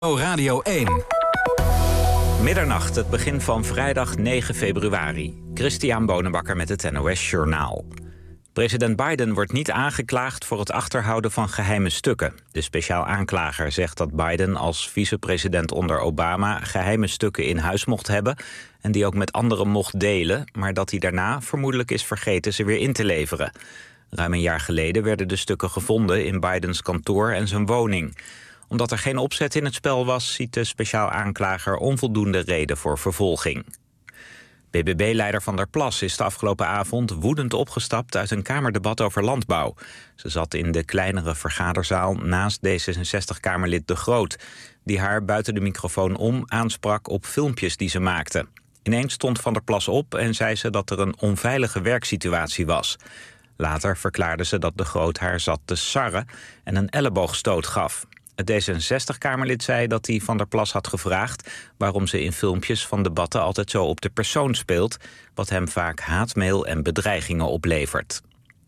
Radio 1. Middernacht, het begin van vrijdag 9 februari. Christian Bonenbakker met het NOS Journaal. President Biden wordt niet aangeklaagd voor het achterhouden van geheime stukken. De speciaal aanklager zegt dat Biden als vicepresident onder Obama geheime stukken in huis mocht hebben en die ook met anderen mocht delen, maar dat hij daarna vermoedelijk is vergeten ze weer in te leveren. Ruim een jaar geleden werden de stukken gevonden in Bidens kantoor en zijn woning. Omdat er geen opzet in het spel was, ziet de speciaal aanklager onvoldoende reden voor vervolging. BBB-leider Van der Plas is de afgelopen avond woedend opgestapt uit een kamerdebat over landbouw. Ze zat in de kleinere vergaderzaal naast D66-kamerlid De Groot, die haar buiten de microfoon om aansprak op filmpjes die ze maakte. Ineens stond Van der Plas op en zei ze dat er een onveilige werksituatie was. Later verklaarde ze dat De Groot haar zat te sarren en een elleboogstoot gaf. Het D66-kamerlid zei dat hij Van der Plas had gevraagd waarom ze in filmpjes van debatten altijd zo op de persoon speelt, wat hem vaak haatmail en bedreigingen oplevert.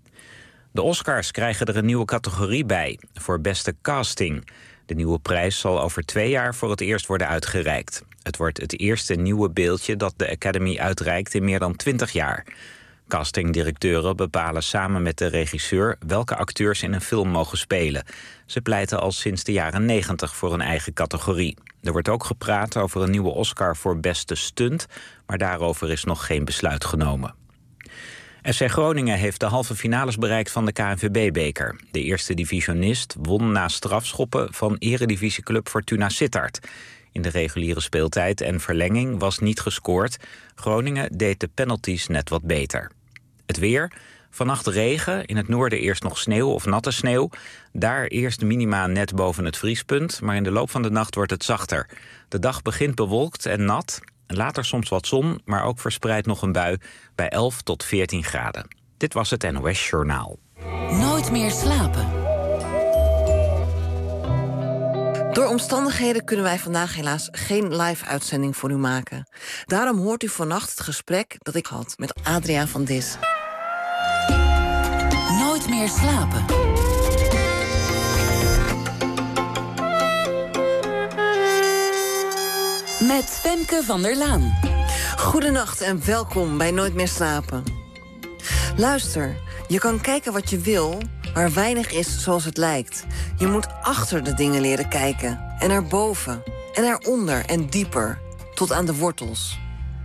De Oscars krijgen er een nieuwe categorie bij, voor beste casting. De nieuwe prijs zal over 2 jaar voor het eerst worden uitgereikt. Het wordt het eerste nieuwe beeldje dat de Academy uitreikt in meer dan 20 jaar. Castingdirecteuren bepalen samen met de regisseur welke acteurs in een film mogen spelen. Ze pleiten al sinds de jaren 90 voor een eigen categorie. Er wordt ook gepraat over een nieuwe Oscar voor beste stunt, maar daarover is nog geen besluit genomen. FC Groningen heeft de halve finales bereikt van de KNVB-beker. De eerste divisionist won na strafschoppen van eredivisieclub Fortuna Sittard. In de reguliere speeltijd en verlenging was niet gescoord. Groningen deed de penalties net wat beter. Het weer. Vannacht regen, in het noorden eerst nog sneeuw of natte sneeuw. Daar eerst minima net boven het vriespunt, maar in de loop van de nacht wordt het zachter. De dag begint bewolkt en nat. Later soms wat zon, maar ook verspreid nog een bui bij 11 tot 14 graden. Dit was het NOS Journaal. Nooit meer slapen. Door omstandigheden kunnen wij vandaag helaas geen live-uitzending voor u maken. Daarom hoort u vannacht het gesprek dat ik had met Adriaan van Dis. Nooit meer slapen. Met Femke van der Laan. Goedenacht en welkom bij Nooit meer slapen. Luister, je kan kijken wat je wil, maar weinig is zoals het lijkt. Je moet achter de dingen leren kijken. En erboven. En eronder en dieper. Tot aan de wortels.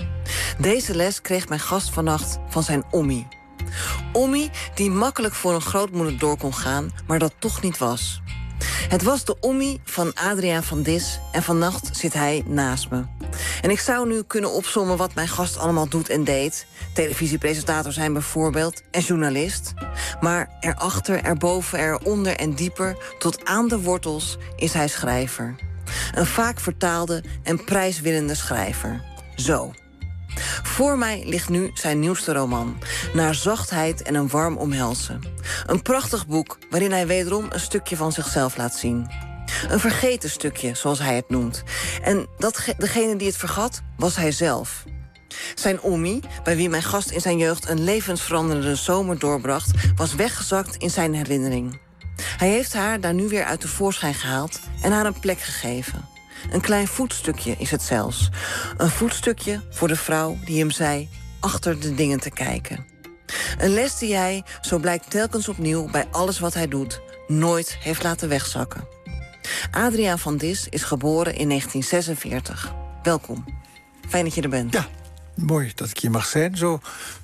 Deze les kreeg mijn gast vannacht van zijn ommie. Ommie die makkelijk voor een grootmoeder door kon gaan, maar dat toch niet was. Het was de ommie van Adriaan van Dis en vannacht zit hij naast me. En ik zou nu kunnen opsommen wat mijn gast allemaal doet en deed. Televisiepresentator zijn bijvoorbeeld en journalist. Maar erachter, erboven, eronder en dieper, tot aan de wortels, is hij schrijver. Een vaak vertaalde en prijswinnende schrijver. Zo. Voor mij ligt nu zijn nieuwste roman, Naar zachtheid en een warm omhelzen. Een prachtig boek waarin hij wederom een stukje van zichzelf laat zien. Een vergeten stukje, zoals hij het noemt. En degene die het vergat, was hij zelf. Zijn ommie, bij wie mijn gast in zijn jeugd een levensveranderende zomer doorbracht, was weggezakt in zijn herinnering. Hij heeft haar daar nu weer uit de voorschijn gehaald en haar een plek gegeven. Een klein voetstukje is het zelfs. Een voetstukje voor de vrouw die hem zei achter de dingen te kijken. Een les die hij, zo blijkt telkens opnieuw bij alles wat hij doet, nooit heeft laten wegzakken. Adriaan van Dis is geboren in 1946. Welkom. Fijn dat je er bent. Ja, mooi dat ik hier mag zijn. Zo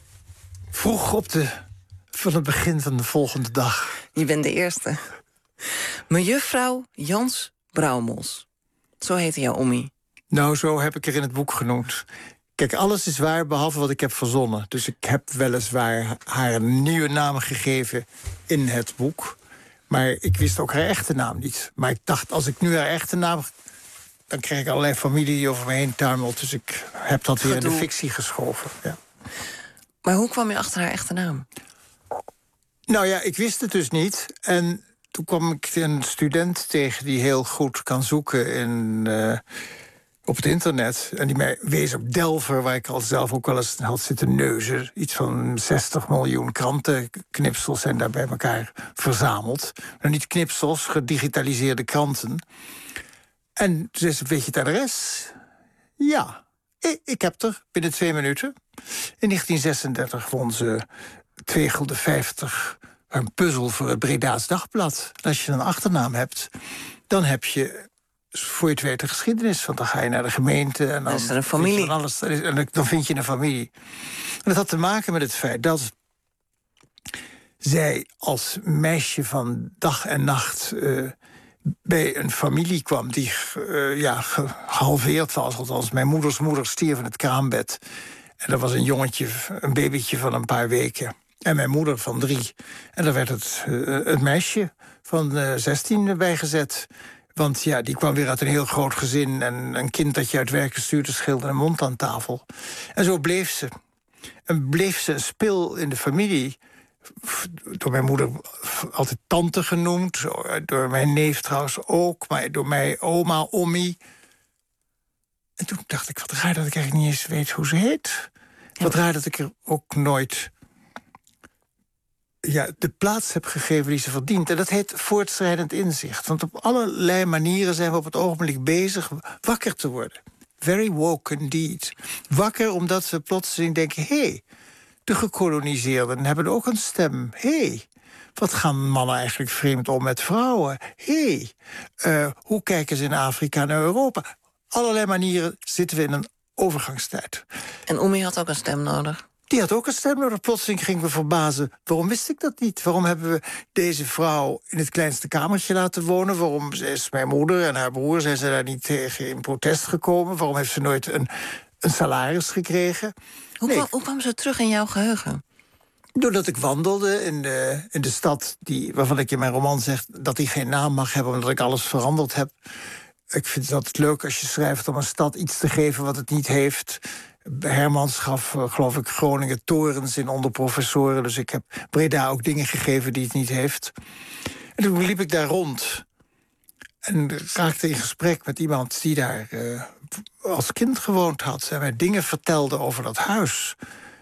vroeg van het begin van de volgende dag. Je bent de eerste. Mejuffrouw Jans Brouwmos. Zo heette jouw ommie. Nou, zo heb ik er in het boek genoemd. Kijk, alles is waar behalve wat ik heb verzonnen. Dus ik heb weliswaar haar een nieuwe naam gegeven in het boek. Maar ik wist ook haar echte naam niet. Maar ik dacht, als ik nu haar echte naam, dan krijg ik allerlei familie die over me heen tuimelt. Dus ik heb dat weer in de fictie geschoven. Ja. Maar hoe kwam je achter haar echte naam? Nou ja, ik wist het dus niet. En toen kwam ik een student tegen die heel goed kan zoeken op het internet. En die mij wees op Delver, waar ik al zelf ook wel eens had zitten neuzen. Iets van 60 miljoen krantenknipsels zijn daar bij elkaar verzameld. Nou, niet knipsels, gedigitaliseerde kranten. En ze zei, weet je het adres? Ja, ik heb er binnen 2 minuten. In 1936 won ze 2,50 gulden een puzzel voor het Breda's Dagblad. En als je een achternaam hebt, dan heb je, voor je het weet, de geschiedenis. Want dan ga je naar de gemeente en dan is er een familie. En dan vind je een familie. En dat had te maken met het feit dat zij als meisje van dag en nacht bij een familie kwam die gehalveerd was. Althans, mijn moeders moeder stierf in het kraambed. En er was een jongetje, een babytje van een paar weken. En mijn moeder van 3. En daar werd het meisje van 16 bijgezet. Want ja, die kwam weer uit een heel groot gezin. En een kind dat je uit werk stuurde scheelde een mond aan tafel. En zo bleef ze. En bleef ze een spil in de familie. Door mijn moeder altijd tante genoemd. Door mijn neef trouwens ook. Maar door mij oma, ommie. En toen dacht ik, wat raar dat ik eigenlijk niet eens weet hoe ze heet. Ja. Wat raar dat ik er ook nooit de plaats heb gegeven die ze verdient. En dat heet voortschrijdend inzicht. Want op allerlei manieren zijn we op het ogenblik bezig wakker te worden. Very woke indeed. Wakker omdat we plotseling denken, hé, de gekoloniseerden hebben ook een stem. Hé, wat gaan mannen eigenlijk vreemd om met vrouwen? Hé, hoe kijken ze in Afrika naar Europa? Allerlei manieren zitten we in een overgangstijd. En Omi had ook een stem nodig. Die had ook een stem nodig. Plotseling gingen we verbazen. Waarom wist ik dat niet? Waarom hebben we deze vrouw in het kleinste kamertje laten wonen? Waarom is mijn moeder en haar broer zijn ze daar niet tegen in protest gekomen? Waarom heeft ze nooit een salaris gekregen? Hoe kwam ze terug in jouw geheugen? Doordat ik wandelde in de stad waarvan ik in mijn roman zeg dat die geen naam mag hebben, omdat ik alles veranderd heb. Ik vind het altijd leuk als je schrijft om een stad iets te geven wat het niet heeft. Hermans gaf, geloof ik, Groningen torens in onder professoren. Dus ik heb Breda ook dingen gegeven die het niet heeft. En toen liep ik daar rond. En raakte in gesprek met iemand die daar als kind gewoond had. En mij dingen vertelde over dat huis.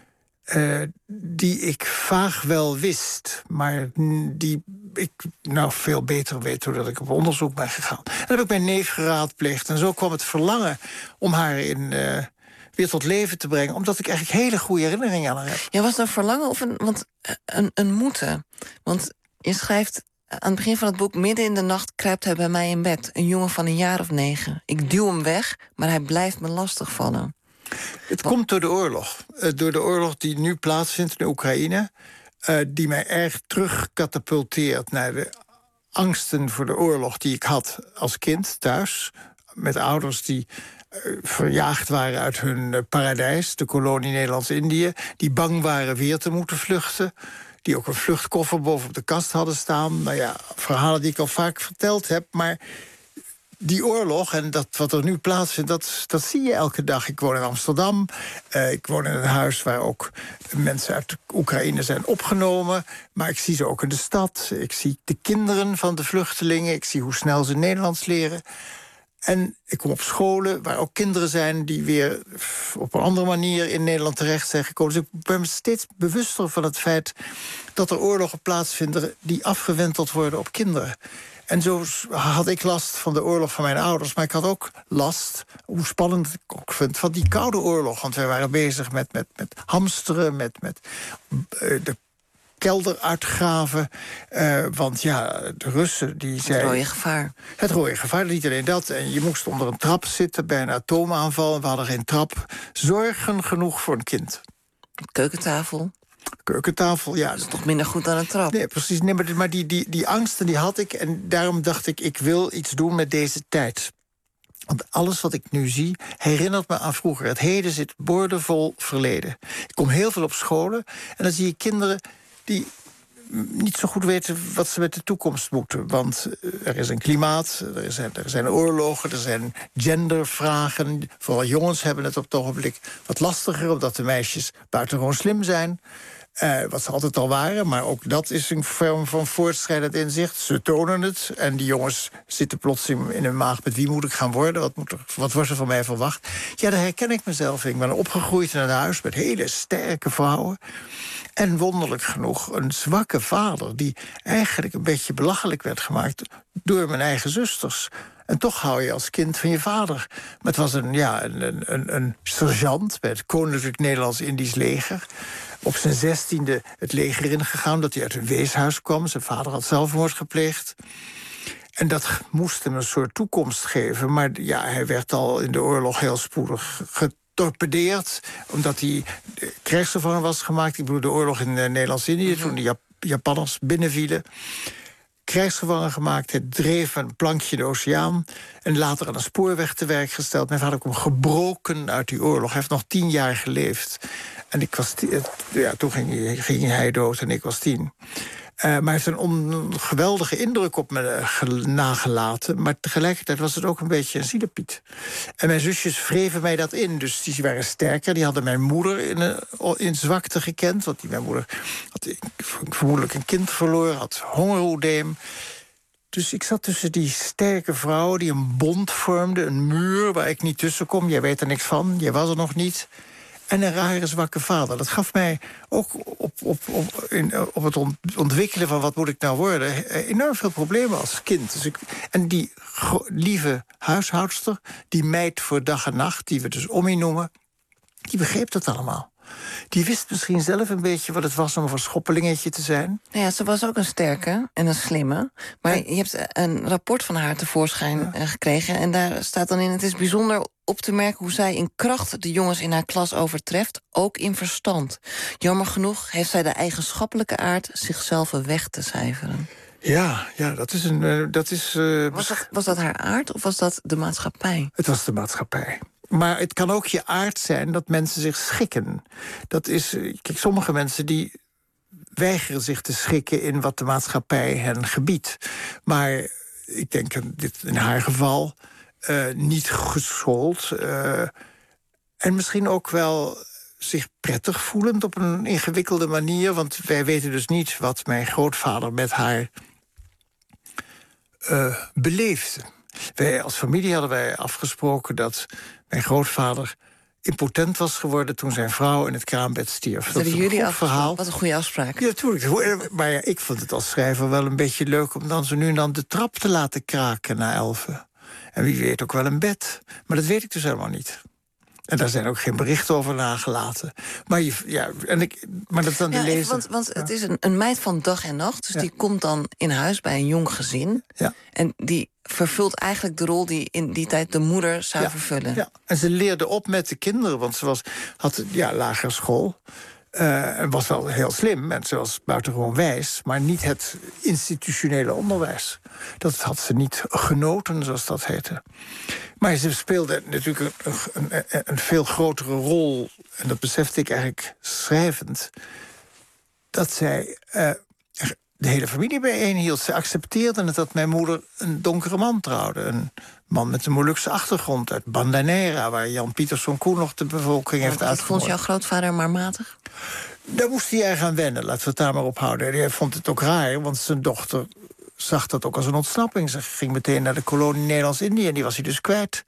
Die ik vaag wel wist, maar die ik veel beter weet doordat ik op onderzoek ben gegaan. En dan heb ik mijn neef geraadpleegd. En zo kwam het verlangen om haar weer tot leven te brengen, omdat ik eigenlijk hele goede herinneringen aan haar heb. Ja, was het een verlangen of een moeten? Want je schrijft aan het begin van het boek, midden in de nacht kruipt hij bij mij in bed. Een jongen van een jaar of 9. Ik duw hem weg, maar hij blijft me lastigvallen. Het komt door de oorlog. Door de oorlog die nu plaatsvindt in Oekraïne. Die mij erg terugkatapulteert naar de angsten voor de oorlog die ik had als kind thuis. Met ouders die verjaagd waren uit hun paradijs, de kolonie Nederlands-Indië. Die bang waren weer te moeten vluchten. Die ook een vluchtkoffer bovenop de kast hadden staan. Nou ja, verhalen die ik al vaak verteld heb, maar die oorlog en dat wat er nu plaatsvindt, dat zie je elke dag. Ik woon in Amsterdam. Ik woon in een huis waar ook mensen uit Oekraïne zijn opgenomen. Maar ik zie ze ook in de stad. Ik zie de kinderen van de vluchtelingen. Ik zie hoe snel ze Nederlands leren. En ik kom op scholen waar ook kinderen zijn die weer op een andere manier in Nederland terecht zijn gekomen. Dus ik ben me steeds bewuster van het feit dat er oorlogen plaatsvinden die afgewenteld worden op kinderen. En zo had ik last van de oorlog van mijn ouders. Maar ik had ook last, hoe spannend ik ook vind, van die Koude Oorlog. Want wij waren bezig met hamsteren, met de kelder uitgraven. Want ja, de Russen die zeiden... Het rode gevaar. Het rode gevaar, niet alleen dat. En je moest onder een trap zitten bij een atoomaanval. En we hadden geen trap. Zorgen genoeg voor een kind. Keukentafel, ja. Dat is toch minder goed dan een trap? Nee, precies. Nee, maar die angsten die had ik. En daarom dacht ik wil iets doen met deze tijd. Want alles wat ik nu zie herinnert me aan vroeger. Het heden zit boordevol verleden. Ik kom heel veel op scholen. En dan zie je kinderen die niet zo goed weten wat ze met de toekomst moeten. Want er is een klimaat, er zijn oorlogen, er zijn gendervragen. Vooral jongens hebben het op het ogenblik wat lastiger, omdat de meisjes buitengewoon slim zijn. Wat ze altijd al waren, maar ook dat is een vorm van voortschrijdend inzicht. Ze tonen het en die jongens zitten plotseling in hun maag met wie moet ik gaan worden? Wat wordt er van mij verwacht? Ja, daar herken ik mezelf in. Ik ben opgegroeid in een huis met hele sterke vrouwen. En wonderlijk genoeg een zwakke vader die eigenlijk een beetje belachelijk werd gemaakt door mijn eigen zusters. En toch hou je als kind van je vader. Maar het was een sergeant bij het Koninklijk Nederlands-Indisch leger. Op zijn 16e het leger ingegaan, dat hij uit een weeshuis kwam. Zijn vader had zelfmoord gepleegd. En dat moest hem een soort toekomst geven. Maar ja, hij werd al in de oorlog heel spoedig getorpedeerd, omdat hij krijgsgevangen was gemaakt. Ik bedoel, de oorlog in Nederlands-Indië, toen de Japanners binnenvielen. Krijgsgevangen gemaakt, hij dreef een plankje de oceaan en later aan een spoorweg te werk gesteld. Mijn vader kwam gebroken uit die oorlog. Hij heeft nog 10 jaar geleefd. En toen ging hij dood en ik was 10. Maar hij heeft een geweldige indruk op me nagelaten. Maar tegelijkertijd was het ook een beetje een zielepiet. En mijn zusjes wreven mij dat in. Dus die waren sterker. Die hadden mijn moeder in zwakte gekend. Want mijn moeder had vermoedelijk een kind verloren. Had hongeroedeem. Dus ik zat tussen die sterke vrouwen die een bond vormden. Een muur waar ik niet tussen kom. Jij weet er niks van. Jij was er nog niet. En een rare, zwakke vader. Dat gaf mij ook op het ontwikkelen van wat moet ik nou worden enorm veel problemen als kind. Dus en die lieve huishoudster, die meid voor dag en nacht, die we dus Ommie noemen, die begreep dat allemaal. Die wist misschien zelf een beetje wat het was om een verschoppelingetje te zijn. Ja, ze was ook een sterke en een slimme. Maar je hebt een rapport van haar tevoorschijn gekregen. En daar staat dan in: het is bijzonder op te merken hoe zij in kracht de jongens in haar klas overtreft, ook in verstand. Jammer genoeg heeft zij de eigenschappelijke aard zichzelf weg te cijferen. Ja, dat is Was dat haar aard of was dat de maatschappij? Het was de maatschappij. Maar het kan ook je aard zijn dat mensen zich schikken. Dat is, kijk, sommige mensen die weigeren zich te schikken in wat de maatschappij hen gebiedt. Maar ik denk dit in haar geval niet geschoold. En misschien ook wel zich prettig voelend op een ingewikkelde manier. Want wij weten dus niet wat mijn grootvader met haar beleefde. Wij als familie hadden wij afgesproken dat mijn grootvader impotent was geworden toen zijn vrouw in het kraambed stierf. Dat hebben jullie afgesproken? Wat een goede afspraak. Ja, natuurlijk. Maar ja, ik vond het als schrijver wel een beetje leuk om dan zo nu en dan de trap te laten kraken na 11. En wie weet ook wel een bed. Maar dat weet ik dus helemaal niet. En daar zijn ook geen berichten over nagelaten. Maar, maar dat is dan de lezer. Want het is een meid van dag en nacht. Dus die komt dan in huis bij een jong gezin. Ja. En die vervult eigenlijk de rol die in die tijd de moeder zou vervullen. Ja. En ze leerde op met de kinderen. Want ze had lagere school. En was wel heel slim. En ze was buitengewoon wijs. Maar niet het institutionele onderwijs. Dat had ze niet genoten, zoals dat heette. Maar ze speelde natuurlijk een veel grotere rol. En dat besefte ik eigenlijk schrijvend. Dat zij de hele familie bijeenhield. Ze accepteerde het dat mijn moeder een donkere man trouwde. Een man met een Molukse achtergrond uit Bandanera, waar Jan Pieterszoon Koen nog de bevolking heeft uitgevoerd. Vond jouw grootvader maar matig? Daar moest hij erg aan wennen, laten we het daar maar op houden. Hij vond het ook raar, want zijn dochter zag dat ook als een ontsnapping. Ze ging meteen naar de kolonie Nederlands-Indië en die was hij dus kwijt.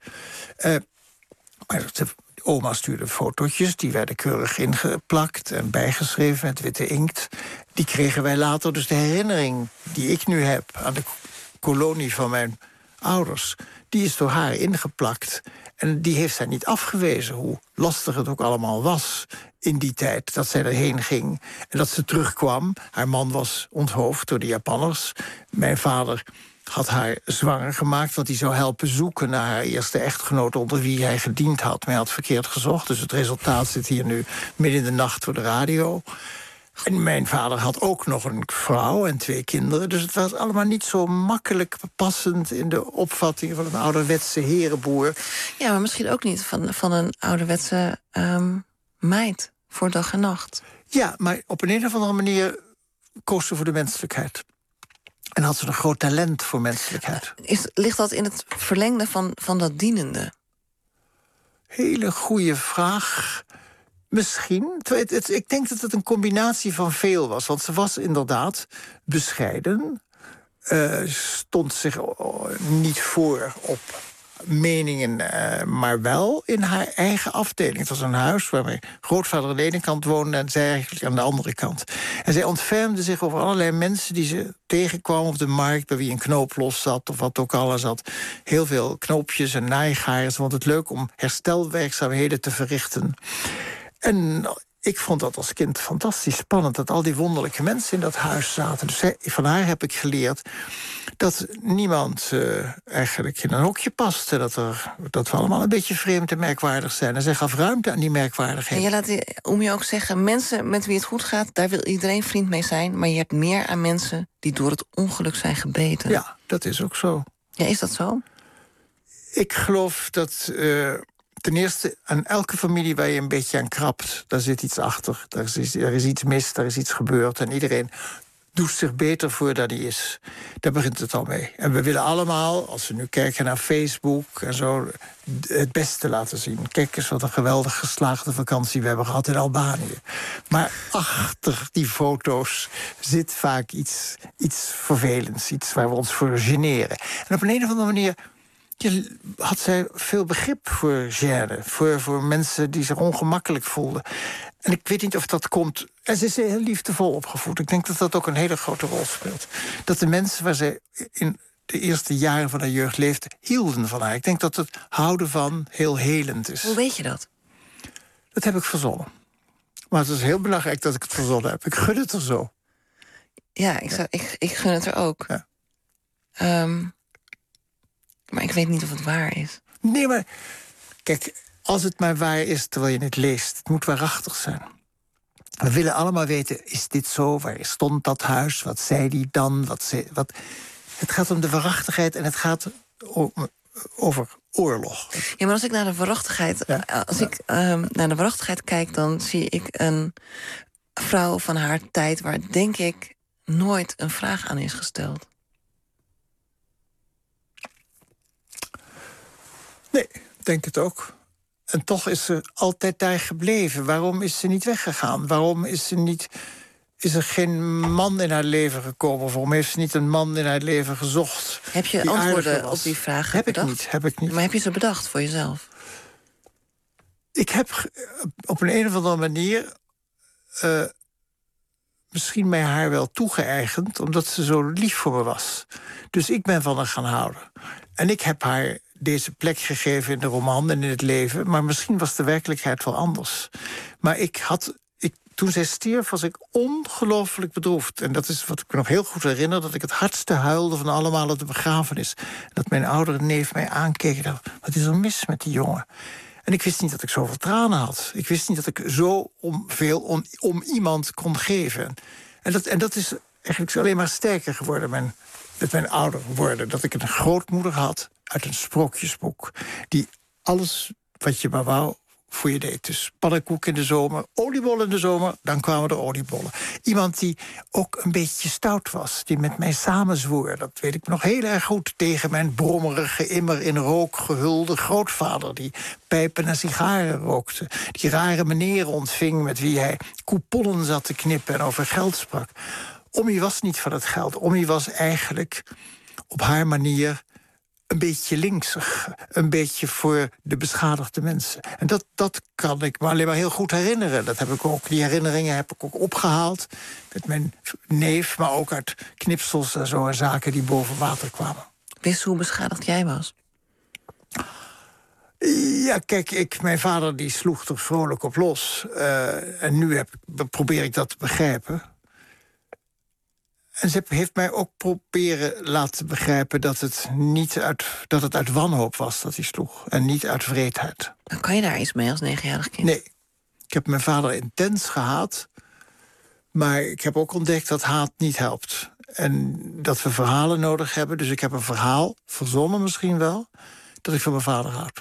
Maar oma stuurde fotootjes, die werden keurig ingeplakt en bijgeschreven met witte inkt. Die kregen wij later, dus de herinnering die ik nu heb aan de kolonie van mijn ouders, die is door haar ingeplakt. En die heeft zij niet afgewezen, hoe lastig het ook allemaal was in die tijd dat zij erheen ging. En dat ze terugkwam. Haar man was onthoofd door de Japanners. Mijn vader had haar zwanger gemaakt, want hij zou helpen zoeken naar haar eerste echtgenoot onder wie hij gediend had. Maar hij had verkeerd gezocht, dus het resultaat zit hier nu midden in de nacht voor de radio. En mijn vader had ook nog een vrouw en 2 kinderen. Dus het was allemaal niet zo makkelijk passend in de opvatting van een ouderwetse herenboer. Ja, maar misschien ook niet van een ouderwetse meid voor dag en nacht. Ja, maar op een of andere manier koos ze voor de menselijkheid. En had ze een groot talent voor menselijkheid. Ligt dat in het verlengde van dat dienende? Hele goede vraag. Misschien. Ik denk dat het een combinatie van veel was. Want ze was inderdaad bescheiden. Stond zich niet voor op meningen, maar wel in haar eigen afdeling. Het was een huis waar mijn grootvader aan de ene kant woonde en zij eigenlijk aan de andere kant. En zij ontfermde zich over allerlei mensen die ze tegenkwam op de markt, bij wie een knoop los zat of wat ook al zat. Heel veel knoopjes en naaigaren. Ze vond het leuk om herstelwerkzaamheden te verrichten. En ik vond dat als kind fantastisch spannend, dat al die wonderlijke mensen in dat huis zaten. Dus van haar heb ik geleerd dat niemand eigenlijk in een hokje past. Dat we allemaal een beetje vreemd en merkwaardig zijn. En zij gaf ruimte aan die merkwaardigheid. En je laat om je ook zeggen, mensen met wie het goed gaat, daar wil iedereen vriend mee zijn. Maar je hebt meer aan mensen die door het ongeluk zijn gebeten. Ja, dat is ook zo. Ja, is dat zo? Ik geloof dat ten eerste aan elke familie waar je een beetje aan krabt, daar zit iets achter. Er is iets mis, daar is iets gebeurd. En iedereen doet zich beter voor dan hij is. Daar begint het al mee. En we willen allemaal, als we nu kijken naar Facebook en zo, het beste laten zien. Kijk eens wat een geweldig geslaagde vakantie we hebben gehad in Albanië. Maar achter die foto's zit vaak iets vervelends. Iets waar we ons voor generen. En op een of andere manier had zij veel begrip voor gêne. Voor mensen die zich ongemakkelijk voelden. En ik weet niet of dat komt. En ze is heel liefdevol opgevoed. Ik denk dat dat ook een hele grote rol speelt. Dat de mensen waar zij in de eerste jaren van haar jeugd leefde, hielden van haar. Ik denk dat het houden van heel helend is. Hoe weet je dat? Dat heb ik verzonnen. Maar het is heel belangrijk dat ik het verzonnen heb. Ik gun het er zo. Ja, ik gun het er ook. Ja. Maar ik weet niet of het waar is. Nee, maar kijk, als het maar waar is terwijl je het leest, het moet waarachtig zijn. We willen allemaal weten, is dit zo? Waar stond dat huis? Wat zei die dan? Het gaat om de waarachtigheid en het gaat over oorlog. Ja, maar als ik naar de waarachtigheid, naar de waarachtigheid kijk, dan zie ik een vrouw van haar tijd waar, denk ik, nooit een vraag aan is gesteld. Nee, ik denk het ook. En toch is ze altijd daar gebleven. Waarom is ze niet weggegaan? Waarom is er geen man in haar leven gekomen? Of waarom heeft ze niet een man in haar leven gezocht? Heb je antwoorden op die vraag bedacht? Heb ik niet. Maar heb je ze bedacht voor jezelf? Ik heb op een of andere manier misschien mij haar wel toegeëigend, omdat ze zo lief voor me was. Dus ik ben van haar gaan houden. En ik heb haar deze plek gegeven in de roman en in het leven, maar misschien was de werkelijkheid wel anders. Maar toen zij stierf was ik ongelooflijk bedroefd. En dat is wat ik me nog heel goed herinner, dat ik het hardste huilde van allemaal op de begrafenis. Dat mijn oudere neef mij aankeek en dacht, wat is er mis met die jongen? En ik wist niet dat ik zoveel tranen had. Ik wist niet dat ik zo veel om iemand kon geven. En dat is eigenlijk alleen maar sterker geworden met mijn ouder worden. Dat ik een grootmoeder had uit een sprookjesboek, die alles wat je maar wou voor je deed. Dus pannenkoek in de zomer, oliebollen in de zomer, dan kwamen er oliebollen. Iemand die ook een beetje stout was, die met mij samenzwoer. Dat weet ik nog heel erg goed, tegen mijn brommerige, immer in rook gehulde grootvader, die pijpen en sigaren rookte. Die rare meneer ontving met wie hij couponnen zat te knippen en over geld sprak. Ommie was niet van het geld. Ommie was eigenlijk op haar manier een beetje linksig. Een beetje voor de beschadigde mensen. En dat kan ik me alleen maar heel goed herinneren. Die herinneringen heb ik ook opgehaald met mijn neef, maar ook uit knipsels en zo en zaken die boven water kwamen. Wist hoe beschadigd jij was? Ja, kijk, mijn vader die sloeg er vrolijk op los. En nu probeer ik dat te begrijpen. En ze heeft mij ook proberen laten begrijpen dat het uit wanhoop was dat hij sloeg. En niet uit wreedheid. Dan kan je daar iets mee als 9-jarig kind? Nee. Ik heb mijn vader intens gehaat. Maar ik heb ook ontdekt dat haat niet helpt. En dat we verhalen nodig hebben. Dus ik heb een verhaal, verzonnen misschien wel, dat ik van mijn vader houd.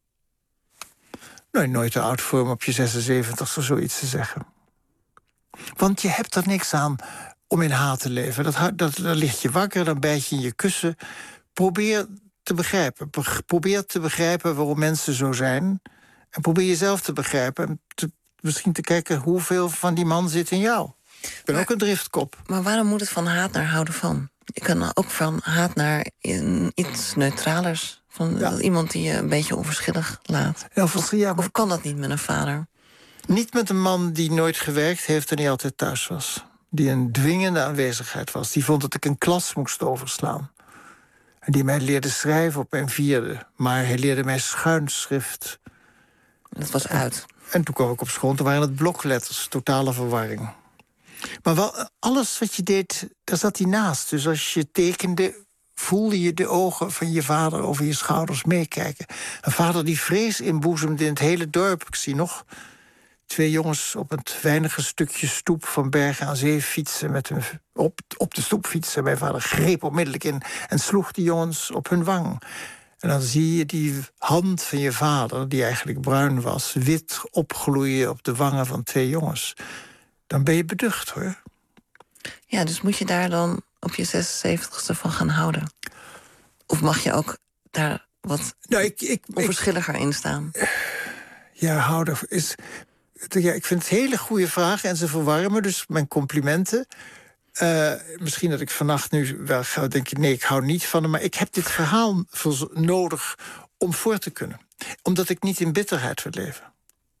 Nou, nooit te oud voor om op je 76 of zoiets te zeggen. Want je hebt er niks aan om in haat te leven. Dan lig je wakker, dan bijt je in je kussen. Probeer te begrijpen. Probeer te begrijpen waarom mensen zo zijn. En probeer jezelf te begrijpen. En misschien te kijken hoeveel van die man zit in jou. Ik ben ook een driftkop. Maar waarom moet het van haat naar houden van? Je kan ook van haat naar iets neutralers Van iemand die je een beetje onverschillig laat. Of kan dat niet met een vader? Niet met een man die nooit gewerkt heeft en die altijd thuis was. Die een dwingende aanwezigheid was. Die vond dat ik een klas moest overslaan. En die mij leerde schrijven op mijn 4e. Maar hij leerde mij schuinschrift. Dat was uit. En toen kwam ik op school, toen waren het blokletters. Totale verwarring. Maar wel, alles wat je deed, daar zat hij naast. Dus als je tekende, voelde je de ogen van je vader over je schouders meekijken. Een vader die vrees inboezemde in het hele dorp. Ik zie nog 2 jongens op het weinige stukje stoep van Bergen aan Zee fietsen met hun, op de stoep fietsen. Mijn vader greep onmiddellijk in en sloeg die jongens op hun wang. En dan zie je die hand van je vader, die eigenlijk bruin was, wit opgloeien op de wangen van 2 jongens. Dan ben je beducht, hoor. Ja, dus moet je daar dan op je 76ste van gaan houden? Of mag je ook daar wat onverschilliger in staan? Ja, houden is... Ja, ik vind het hele goede vragen en ze verwarmen, dus mijn complimenten. Misschien dat ik vannacht nu wel ga denken, nee, ik hou niet van hem, maar ik heb dit verhaal nodig om voor te kunnen. Omdat ik niet in bitterheid wil leven.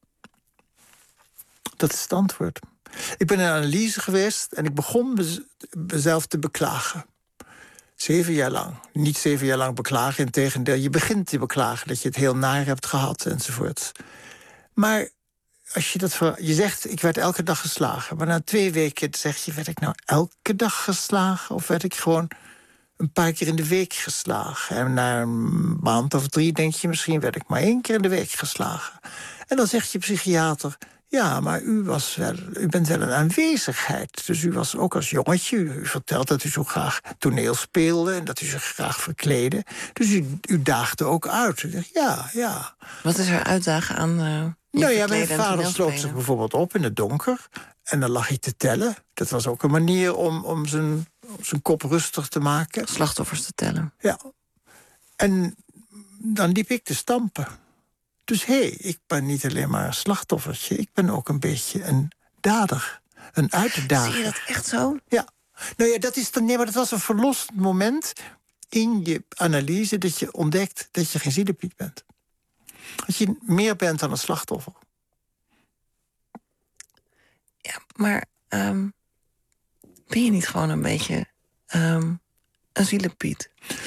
Dat is het antwoord. Ik ben in analyse geweest en ik begon mezelf te beklagen. 7 jaar lang. Niet 7 jaar lang beklagen, integendeel. Je begint te beklagen dat je het heel naar hebt gehad enzovoort. Maar als je zegt, ik werd elke dag geslagen. Maar na 2 weken zeg je, werd ik nou elke dag geslagen? Of werd ik gewoon een paar keer in de week geslagen? En na een maand of 3 denk je, misschien werd ik maar 1 keer in de week geslagen. En dan zegt je psychiater, ja, maar u bent wel een aanwezigheid. Dus u was ook als jongetje, u vertelt dat u zo graag toneel speelde en dat u zich graag verkleedde. Dus u daagde ook uit. Ik dacht, ja. Wat is er uitdagen aan mijn vader sloot zich bijvoorbeeld op in het donker. En dan lag hij te tellen. Dat was ook een manier om zijn kop rustig te maken. Slachtoffers te tellen. Ja. En dan liep ik te stampen. Dus ik ben niet alleen maar een slachtoffertje. Ik ben ook een beetje een dader. Een uitdager. Zie je dat echt zo? Ja. Nou ja, dat was een verlossend moment in je analyse dat je ontdekt dat je geen zielepiet bent. Dat je meer bent dan een slachtoffer. Ja, maar ben je niet gewoon een beetje een zielepiet?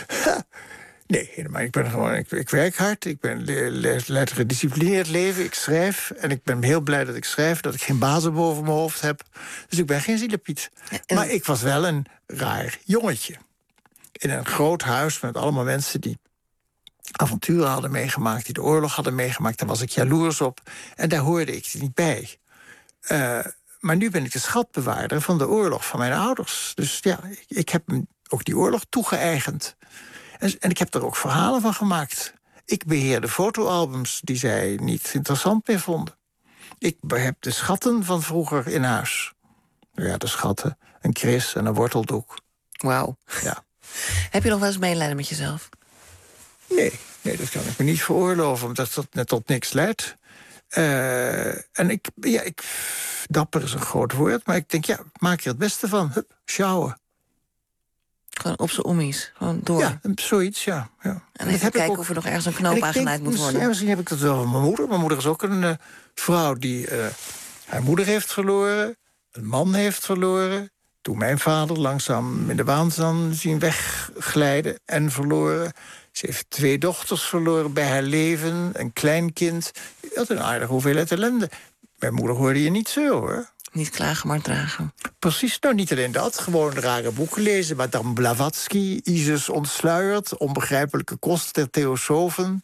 Nee, helemaal. Ik werk hard. Ik leid een gedisciplineerd leven. Ik schrijf. En ik ben heel blij dat ik schrijf. Dat ik geen bazen boven mijn hoofd heb. Dus ik ben geen zielepiet. Maar ik was wel een raar jongetje. In een groot huis met allemaal mensen die avonturen hadden meegemaakt, die de oorlog hadden meegemaakt. Daar was ik jaloers op. En daar hoorde ik niet bij. Maar nu ben ik de schatbewaarder van de oorlog van mijn ouders. Dus ja, ik heb me ook die oorlog toegeëigend. En ik heb er ook verhalen van gemaakt. Ik beheerde fotoalbums die zij niet interessant meer vonden. Ik heb de schatten van vroeger in huis. Ja, de schatten. Een kris en een worteldoek. Wauw. Ja. Heb je nog wel eens medelijden met jezelf? Nee, dat kan ik me niet veroorloven, omdat dat net tot niks leidt. En dapper is een groot woord, maar ik denk, maak er het beste van. Hup, sjouwen. Gewoon op z'n ommies, gewoon door. Ja, zoiets, ja. En even kijken of er nog ergens een knoop aangeleid moet worden. Ja, misschien heb ik dat wel van mijn moeder. Mijn moeder is ook een vrouw die haar moeder heeft verloren, een man heeft verloren. Toen mijn vader langzaam in de waanzin zien wegglijden en verloren. Ze heeft 2 dochters verloren bij haar leven, een kleinkind. Dat is een aardige hoeveelheid ellende. Mijn moeder hoorde je niet zo, hoor. Niet klagen, maar dragen. Precies, nou niet alleen dat. Gewoon rare boeken lezen. Madame Blavatsky, Isis ontsluierd, Onbegrijpelijke kost der theosofen.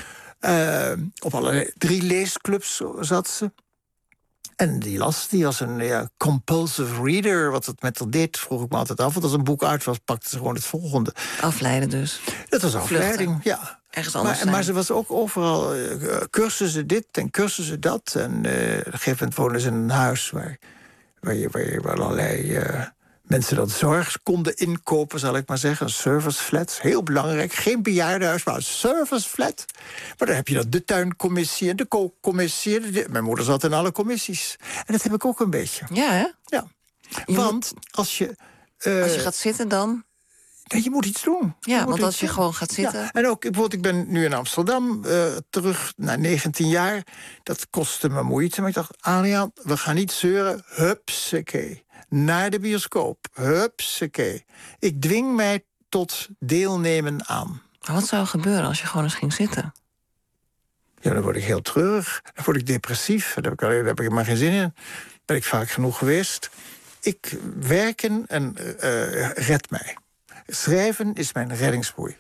Op allerlei 3 leesclubs zat ze. En die was een compulsive reader. Wat het met haar deed, vroeg ik me altijd af. Want als een boek uit was, pakte ze gewoon het volgende. Afleiden dus. Dat was afleiding, ja. Ergens anders maar ze was ook overal cursussen dit en cursussen dat. En op een gegeven moment woonden ze in een huis waar allerlei mensen dat zorg konden inkopen, zal ik maar zeggen. Een service flat, heel belangrijk. Geen bejaardenhuis, maar een service flat. Maar dan heb je de tuincommissie en de kookcommissie. Mijn moeder zat in alle commissies. En dat heb ik ook een beetje. Ja, hè? Ja. Want als je als je gaat zitten dan? Je moet iets doen. Ja, want als je gewoon gaat zitten... Ja, en ook, bijvoorbeeld, ik ben nu in Amsterdam terug na 19 jaar. Dat kostte me moeite. Maar ik dacht, Adriaan, we gaan niet zeuren. Hupsakee. Naar de bioscoop. Hupsakee. Ik dwing mij tot deelnemen aan. Maar wat zou er gebeuren als je gewoon eens ging zitten? Ja, dan word ik heel treurig. Dan word ik depressief. Daar heb ik maar geen zin in. Ben ik vaak genoeg geweest. Ik werken en red mij. Schrijven is mijn reddingsboei.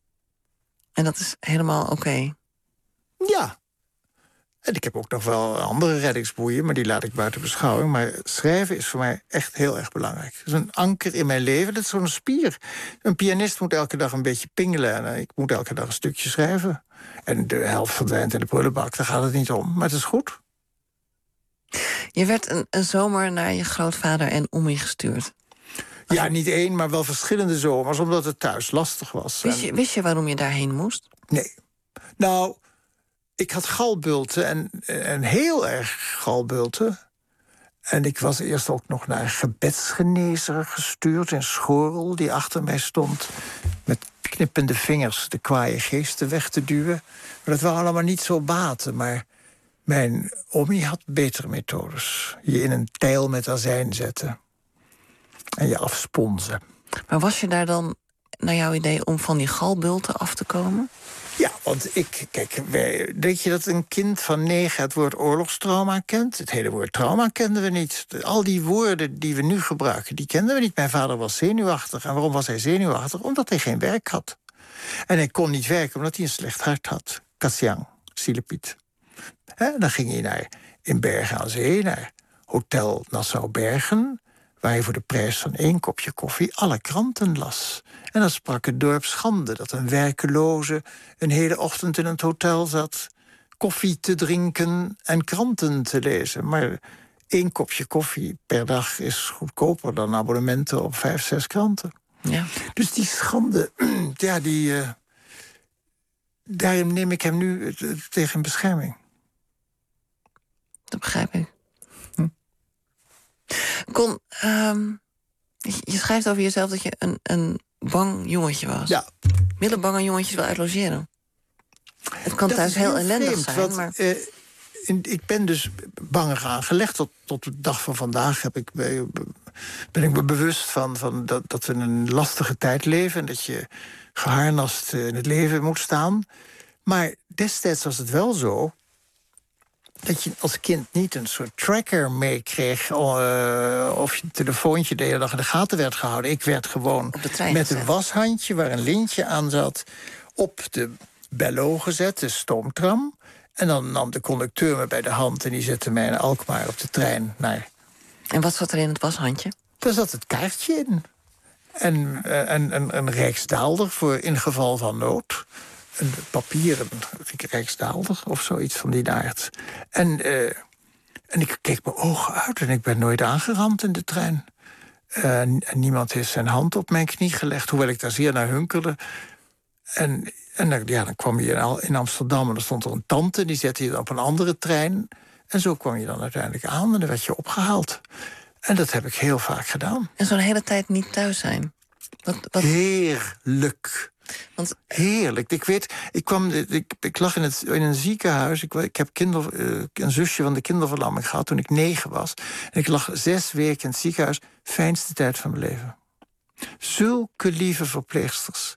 En dat is helemaal oké? Ja. En ik heb ook nog wel andere reddingsboeien, maar die laat ik buiten beschouwing. Maar schrijven is voor mij echt heel erg belangrijk. Het is een anker in mijn leven, dat is zo'n spier. Een pianist moet elke dag een beetje pingelen. En ik moet elke dag een stukje schrijven. En de helft verdwijnt in de prullenbak, daar gaat het niet om. Maar het is goed. Je werd een zomer naar je grootvader en Omi gestuurd. Ja, niet één, maar wel verschillende zomers, omdat het thuis lastig was. Wist je waarom je daarheen moest? Nee. Nou, ik had galbulten en heel erg galbulten. En ik was eerst ook nog naar een gebedsgenezer gestuurd in Schorel, die achter mij stond met knippende vingers de kwaaie geesten weg te duwen. Maar dat waren allemaal niet zo baten, maar mijn Omi had betere methodes. Je in een tijl met azijn zetten en je afsponsen. Maar was je daar dan, naar jouw idee, om van die galbulten af te komen? Ja, want denk je dat een kind van 9 het woord oorlogstrauma kent? Het hele woord trauma kenden we niet. Al die woorden die we nu gebruiken, die kenden we niet. Mijn vader was zenuwachtig. En waarom was hij zenuwachtig? Omdat hij geen werk had. En hij kon niet werken omdat hij een slecht hart had. Kasiang, zielepiet. Dan ging hij in Bergen aan Zee naar Hotel Nassau-Bergen, waar hij voor de prijs van 1 kopje koffie alle kranten las. En dan sprak het dorp schande dat een werkeloze een hele ochtend in het hotel zat koffie te drinken en kranten te lezen. Maar 1 kopje koffie per dag is goedkoper dan abonnementen op 5, 6 kranten. Ja. Dus die schande, daarin neem ik hem nu tegen bescherming. Dat begrijp ik. Je schrijft over jezelf dat je een bang jongetje was. Ja. Willen bange jongetjes wel uit logeren? Het kan thuis heel ellendig vreemd, zijn, want, maar... ik ben dus banger aangelegd. Tot de dag van vandaag ben ik me bewust van dat we in een lastige tijd leven en dat je geharnast in het leven moet staan. Maar destijds was het wel zo dat je als kind niet een soort tracker meekreeg, of je telefoontje de hele dag in de gaten werd gehouden. Ik werd gewoon met een washandje waar een lintje aan zat op de bello gezet, de stoomtram. En dan nam de conducteur me bij de hand en die zette mij in Alkmaar op de trein naar... En wat zat er in het washandje? Daar zat het kaartje in. En een rijksdaalder voor ingeval van nood. Een papieren rijksdaalder of zoiets van die aard. En ik keek mijn ogen uit en ik ben nooit aangerand in de trein. En niemand heeft zijn hand op mijn knie gelegd, hoewel ik daar zeer naar hunkerde. En dan kwam je in Amsterdam en er stond er een tante, die zette je op een andere trein. En zo kwam je dan uiteindelijk aan en dan werd je opgehaald. En dat heb ik heel vaak gedaan. En zo'n hele tijd niet thuis zijn? Wat... Heerlijk. Want... Heerlijk. Ik lag in een ziekenhuis. Ik heb een zusje van de kinderverlamming gehad toen ik 9 was. En ik lag 6 weken in het ziekenhuis. Fijnste tijd van mijn leven. Zulke lieve verpleegsters.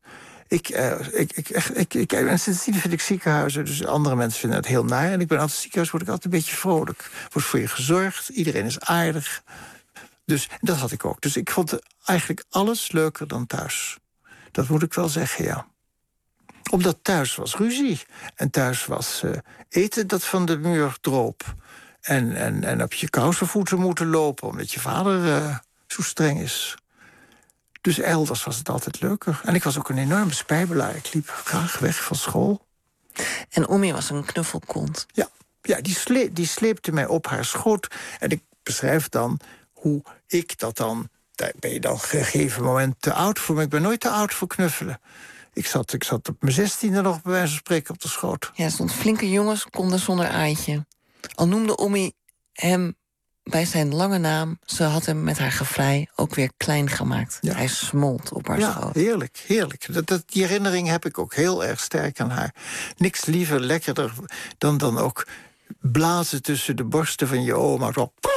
En sindsdien vind ik ziekenhuizen, dus andere mensen vinden het heel naar. En ik ben altijd ziekenhuis, word ik altijd een beetje vrolijk. Wordt voor je gezorgd, iedereen is aardig. Dus dat had ik ook. Dus ik vond eigenlijk alles leuker dan thuis. Dat moet ik wel zeggen, ja. Omdat thuis was ruzie. En thuis was eten dat van de muur droop. En op je kousenvoeten moeten lopen, omdat je vader zo streng is. Dus elders was het altijd leuker. En ik was ook een enorme spijbelaar. Ik liep graag weg van school. En Omi was een knuffelkont. Ja, die sleepte mij op haar schoot. En ik beschrijf dan hoe ik dat dan... Daar ben je dan op een gegeven moment te oud voor. Maar ik ben nooit te oud voor knuffelen. Ik zat op mijn 16e nog bij wijze van spreken op de schoot. Ja, er stond flinke jongens konden zonder aaitje. Al noemde Omi hem bij zijn lange naam... ze had hem met haar gevlei ook weer klein gemaakt. Ja. Hij smolt op haar schoot. Heerlijk, heerlijk. Die herinnering heb ik ook heel erg sterk aan haar. Niks liever, lekkerder dan ook blazen tussen de borsten van je oma.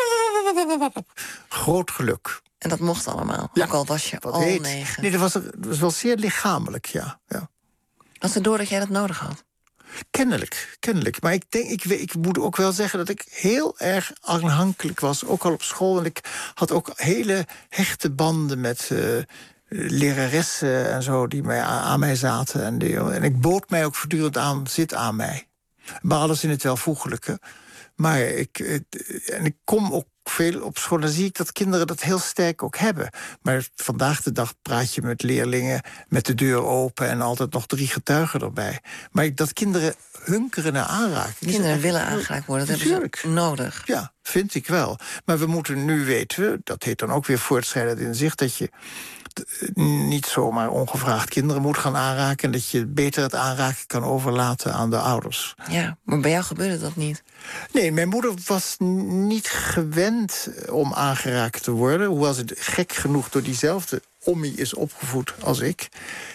Groot geluk. En dat mocht allemaal, Ja, ook al was je al 9. Nee, dat was wel zeer lichamelijk, ja. Was het door dat jij dat nodig had? Kennelijk. Maar ik moet ook wel zeggen dat ik heel erg aanhankelijk was, ook al op school. En ik had ook hele hechte banden met leraressen en zo die aan mij zaten. En ik bood mij ook voortdurend aan, zit aan mij. Maar alles in het welvoegelijke. Maar ik kom ook veel op school, dan zie ik dat kinderen dat heel sterk ook hebben. Maar vandaag de dag praat je met leerlingen met de deur open en altijd nog 3 getuigen erbij. Maar dat kinderen hunkeren naar aanraking. Kinderen willen aangeraakt worden, dat hebben ze nodig. Ja, vind ik wel. Maar we moeten nu weten, dat heet dan ook weer voortschrijdend inzicht, dat je niet zomaar ongevraagd kinderen moet gaan aanraken en dat je beter het aanraken kan overlaten aan de ouders. Ja, maar bij jou gebeurde dat niet. Nee, mijn moeder was niet gewend om aangeraakt te worden. Hoewel ze gek genoeg door diezelfde ommie is opgevoed als ik.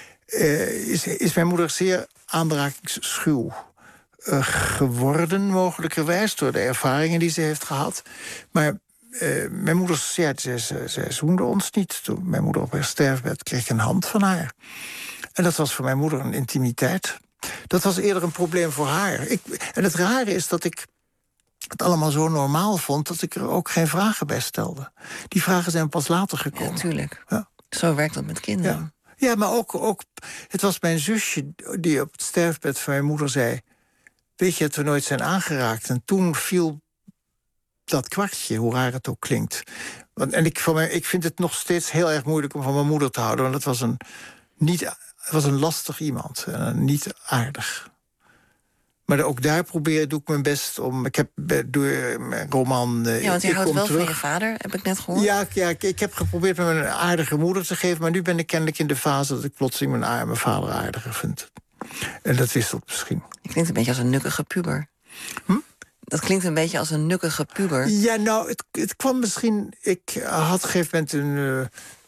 Is mijn moeder zeer aanrakingsschuw geworden, mogelijkerwijs, door de ervaringen die ze heeft gehad. Maar mijn moeder, zij zoende ons niet. Toen mijn moeder op haar sterfbed kreeg ik een hand van haar. En dat was voor mijn moeder een intimiteit. Dat was eerder een probleem voor haar. En het rare is dat ik het allemaal zo normaal vond dat ik er ook geen vragen bij stelde. Die vragen zijn pas later gekomen. Ja, natuurlijk. Ja. Zo werkt dat met kinderen. Ja, maar ook... Het was mijn zusje die op het sterfbed van mijn moeder zei, weet je dat we nooit zijn aangeraakt? En toen viel dat kwartje, hoe raar het ook klinkt. En ik vind het nog steeds heel erg moeilijk om van mijn moeder te houden, want het was een lastig iemand. Niet aardig. Maar ook daar doe ik mijn best om. Ik heb door mijn roman. Ja, want je houdt wel van je vader, heb ik net gehoord. Ja, ik heb geprobeerd me een aardige moeder te geven, maar nu ben ik kennelijk in de fase dat ik plotseling mijn vader aardiger vind. En dat wisselt misschien. Je klinkt een beetje als een nukkige puber. Dat klinkt een beetje als een nukkige puber. Ja, nou, het kwam misschien. Ik had op een gegeven moment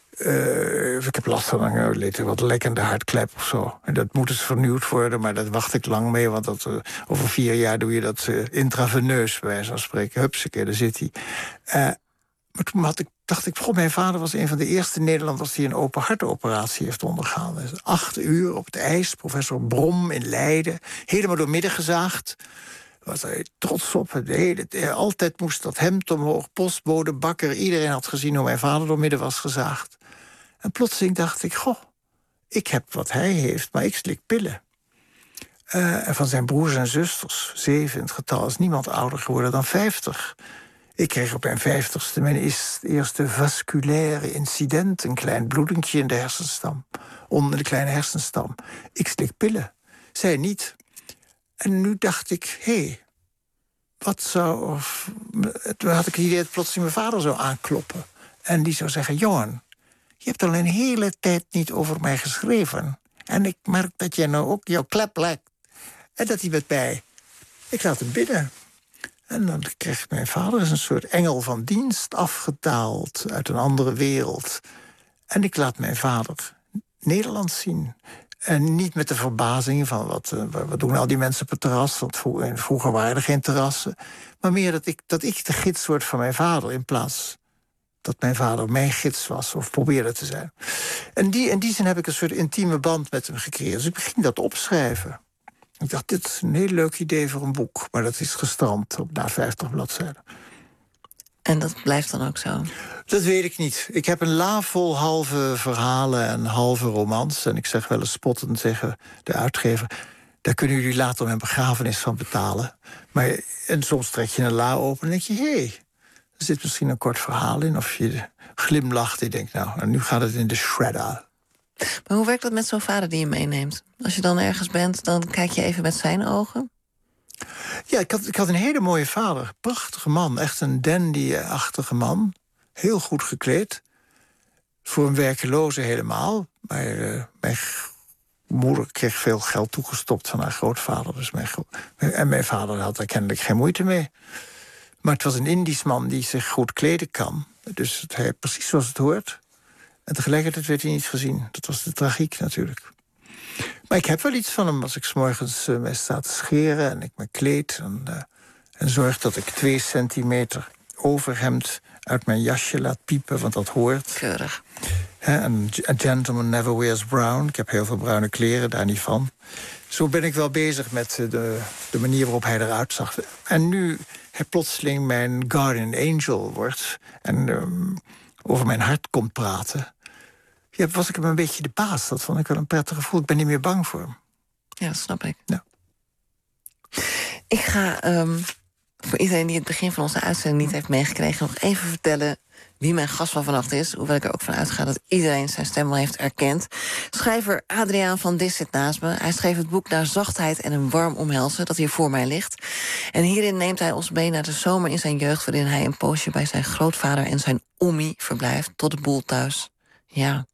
ik heb last van een wat lekkende hartklep of zo. En dat moet dus vernieuwd worden, maar dat wacht ik lang mee, want over 4 jaar doe je dat intraveneus, bij wijze van spreken. Hupsakee, daar zit hij. Maar toen dacht ik, mijn vader was een van de eerste Nederlanders die een open hartoperatie heeft ondergaan. Dus 8 uur op het ijs, professor Brom in Leiden, helemaal doormidden gezaagd. Was hij trots op. Altijd moest dat hemd omhoog, postbode, bakker. Iedereen had gezien hoe mijn vader doormidden was gezaagd. En plotseling dacht ik, ik heb wat hij heeft, maar ik slik pillen. En van zijn broers en zusters, 7 in het getal, is niemand ouder geworden dan 50. Ik kreeg op mijn 50ste mijn eerste vasculaire incident. Een klein bloedingje in de hersenstam. Onder de kleine hersenstam. Ik slik pillen. Zij niet. En nu dacht ik, toen had ik het idee dat plotseling mijn vader zou aankloppen. En die zou zeggen, Johan, je hebt al een hele tijd niet over mij geschreven. En ik merk dat jij nou ook jouw klep lijkt. En dat hij met mij, ik laat hem binnen. En dan kreeg mijn vader een soort engel van dienst afgedaald uit een andere wereld. En ik laat mijn vader Nederland zien. En niet met de verbazing van wat doen al die mensen op het terras. Want vroeger waren er geen terrassen. Maar meer dat ik de gids word van mijn vader, in plaats dat mijn vader mijn gids was of probeerde te zijn. En in die zin heb ik een soort intieme band met hem gecreëerd. Dus ik ging dat opschrijven. Ik dacht, dit is een heel leuk idee voor een boek. Maar dat is gestrand na 50 bladzijden. En dat blijft dan ook zo? Dat weet ik niet. Ik heb een la vol halve verhalen en halve romans. En ik zeg wel eens spottend tegen de uitgever, daar kunnen jullie later mijn begrafenis van betalen. En soms trek je een la open en denk je, er zit misschien een kort verhaal in. Of je glimlacht en je denkt, nou, nu gaat het in de shredder. Maar hoe werkt dat met zo'n vader die je meeneemt? Als je dan ergens bent, dan kijk je even met zijn ogen? Ja, ik had een hele mooie vader. Prachtige man. Echt een dandy-achtige man. Heel goed gekleed. Voor een werkeloze helemaal. Maar mijn moeder kreeg veel geld toegestopt van haar grootvader. Dus mijn vader had daar kennelijk geen moeite mee. Maar het was een Indisch man die zich goed kleden kan. Dus hij precies zoals het hoort. En tegelijkertijd werd hij niet gezien. Dat was de tragiek natuurlijk. Maar ik heb wel iets van hem als ik 's morgens mij sta te scheren en ik me kleed. En zorg dat ik 2 centimeter overhemd uit mijn jasje laat piepen, want dat hoort. Keurig. A gentleman never wears brown. Ik heb heel veel bruine kleren, daar niet van. Zo ben ik wel bezig met de manier waarop hij eruit zag. En nu hij plotseling mijn guardian angel wordt en over mijn hart komt praten, ja, was ik hem een beetje de baas. Dat vond ik wel een prettig gevoel. Ik ben niet meer bang voor hem. Ja, dat snap ik. Ja. Ik ga voor iedereen die het begin van onze uitzending niet heeft meegekregen, nog even vertellen wie mijn gast van vannacht is. Hoewel ik er ook van uitga dat iedereen zijn stem al heeft erkend. Schrijver Adriaan van Dis zit naast me. Hij schreef het boek Naar zachtheid en een warm omhelzen, dat hier voor mij ligt. En hierin neemt hij ons mee naar de zomer in zijn jeugd, waarin hij een poosje bij zijn grootvader en zijn ommie verblijft, tot de boel thuis. Ja,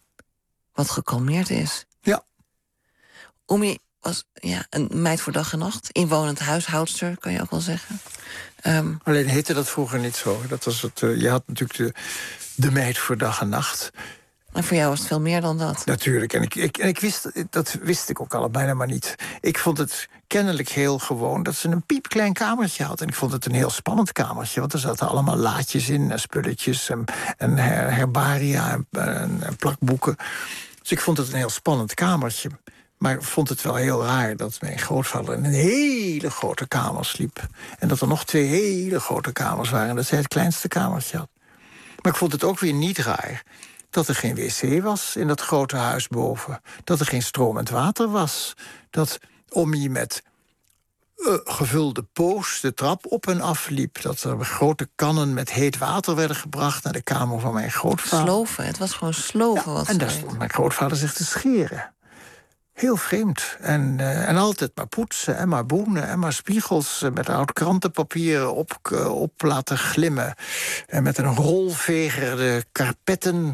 wat gekalmeerd is. Ja. Ommie was een meid voor dag en nacht. Inwonend huishoudster, kan je ook wel zeggen. Alleen heette dat vroeger niet zo. Dat was het, je had natuurlijk de meid voor dag en nacht. En voor jou was het veel meer dan dat. Natuurlijk. En ik wist, dat wist ik ook al bijna maar niet. Ik vond het kennelijk heel gewoon dat ze een piepklein kamertje had. En ik vond het een heel spannend kamertje. Want er zaten allemaal laadjes in en spulletjes en herbaria en plakboeken. Dus ik vond het een heel spannend kamertje. Maar ik vond het wel heel raar dat mijn grootvader in een hele grote kamer sliep. En dat er nog 2 hele grote kamers waren. En dat hij het kleinste kamertje had. Maar ik vond het ook weer niet raar dat er geen wc was in dat grote huis boven. Dat er geen stromend water was. Dat Ommie met gevulde poos de trap op en af liep. Dat er grote kannen met heet water werden gebracht naar de kamer van mijn grootvader. Sloven, het was gewoon sloven. Ja, en daar stond mijn grootvader zich te scheren. Heel vreemd. En altijd maar poetsen en maar boenen en maar spiegels met oud krantenpapier op laten glimmen. En met een rolveger de karpetten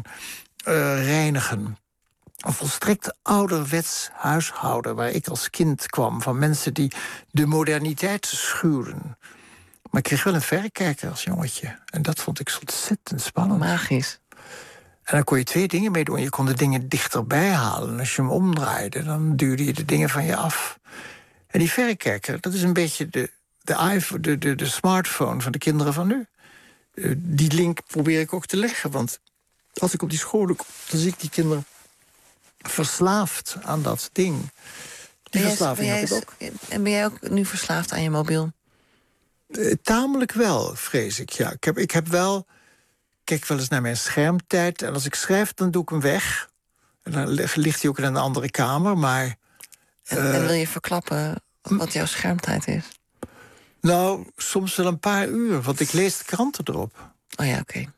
reinigen. Een volstrekt ouderwets huishouden waar ik als kind kwam. Van mensen die de moderniteit schuwden. Maar ik kreeg wel een verrekijker als jongetje. En dat vond ik ontzettend spannend. Magisch. En dan kon je 2 dingen mee doen. Je kon de dingen dichterbij halen. En als je hem omdraaide, dan duwde je de dingen van je af. En die verrekijker, dat is een beetje de smartphone van de kinderen van nu. Die link probeer ik ook te leggen. Want als ik op die scholen kom, dan zie ik die kinderen verslaafd aan dat ding. Die verslaving heb ik ook. En ben jij ook nu verslaafd aan je mobiel? Tamelijk wel, vrees ik. Ja. Ik heb wel... Kijk wel eens naar mijn schermtijd. En als ik schrijf, dan doe ik hem weg. En dan ligt hij ook in een andere kamer. Maar, en wil je verklappen wat jouw schermtijd is? Nou, soms wel een paar uur. Want ik lees de kranten erop. Oh ja, oké.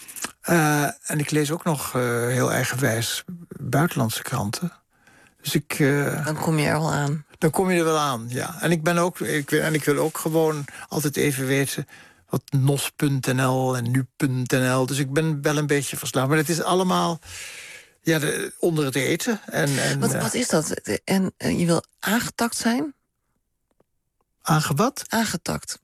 En ik lees ook nog heel eigenwijs buitenlandse kranten. Dus dan kom je er wel aan. Dan kom je er wel aan, ja. En ik wil ook gewoon altijd even weten wat nos.nl en nu.nl. Dus ik ben wel een beetje verslaafd. Maar het is allemaal onder het eten. Wat is dat? En je wil aangetakt zijn? Wat? Aangetakt.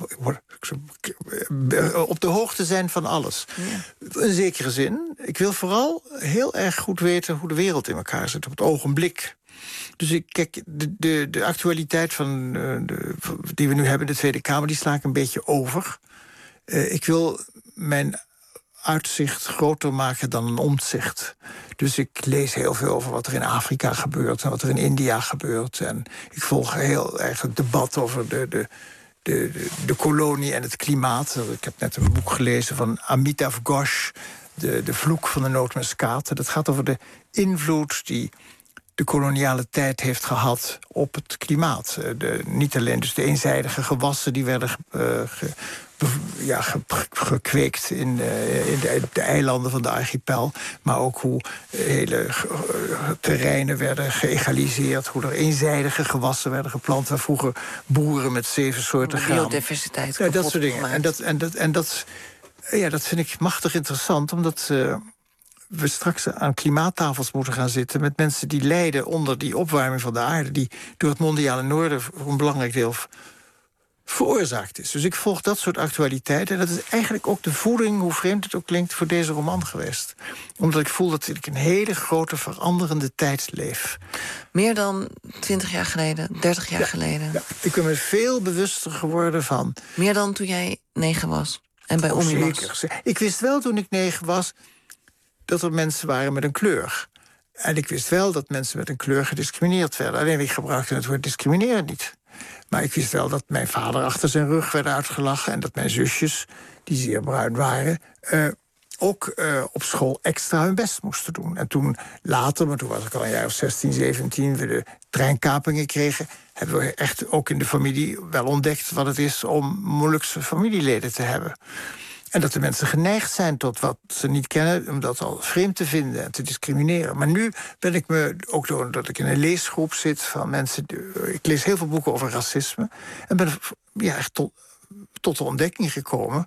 Op de hoogte zijn van alles. Ja. In zekere zin. Ik wil vooral heel erg goed weten hoe de wereld in elkaar zit. Op het ogenblik. Dus kijk, de actualiteit die we nu hebben in de Tweede Kamer, die sla ik een beetje over. Ik wil mijn uitzicht groter maken dan een omzicht. Dus ik lees heel veel over wat er in Afrika gebeurt en wat er in India gebeurt. En ik volg heel erg het debat over de kolonie en het klimaat. Ik heb net een boek gelezen van Amitav Ghosh, de vloek van de nootmuskaat. Dat gaat over de invloed die de koloniale tijd heeft gehad op het klimaat. Niet alleen dus de eenzijdige gewassen die werden gekweekt in de eilanden van de archipel, maar ook hoe hele terreinen werden geëgaliseerd, hoe er eenzijdige gewassen werden geplant, waar vroeger boeren met 7 soorten graan. Biodiversiteit. Ja, dat soort dingen. En dat vind ik machtig interessant, omdat we straks aan klimaattafels moeten gaan zitten met mensen die lijden onder die opwarming van de aarde, die door het mondiale noorden voor een belangrijk deel veroorzaakt is. Dus ik volg dat soort actualiteiten. En dat is eigenlijk ook de voeding, hoe vreemd het ook klinkt, voor deze roman geweest. Omdat ik voel dat ik een hele grote veranderende tijd leef. Meer dan 20 jaar geleden, 30 jaar geleden. Ja. Ik ben me veel bewuster geworden van... Meer dan toen jij 9 was en bij Omni was. Zeker. Ik wist wel toen ik 9 was dat er mensen waren met een kleur. En ik wist wel dat mensen met een kleur gediscrimineerd werden. Alleen ik gebruikte het woord discrimineren niet. Maar ik wist wel dat mijn vader achter zijn rug werd uitgelachen... en dat mijn zusjes, die zeer bruin waren... ook op school extra hun best moesten doen. En toen later, maar toen was ik al een jaar of 16, 17... we de treinkapingen kregen... hebben we echt ook in de familie wel ontdekt wat het is... om moeilijkste familieleden te hebben. En dat de mensen geneigd zijn tot wat ze niet kennen... om dat al vreemd te vinden en te discrimineren. Maar nu ben ik me, ook doordat ik in een leesgroep zit... van mensen, ik lees heel veel boeken over racisme... en ben echt tot de ontdekking gekomen...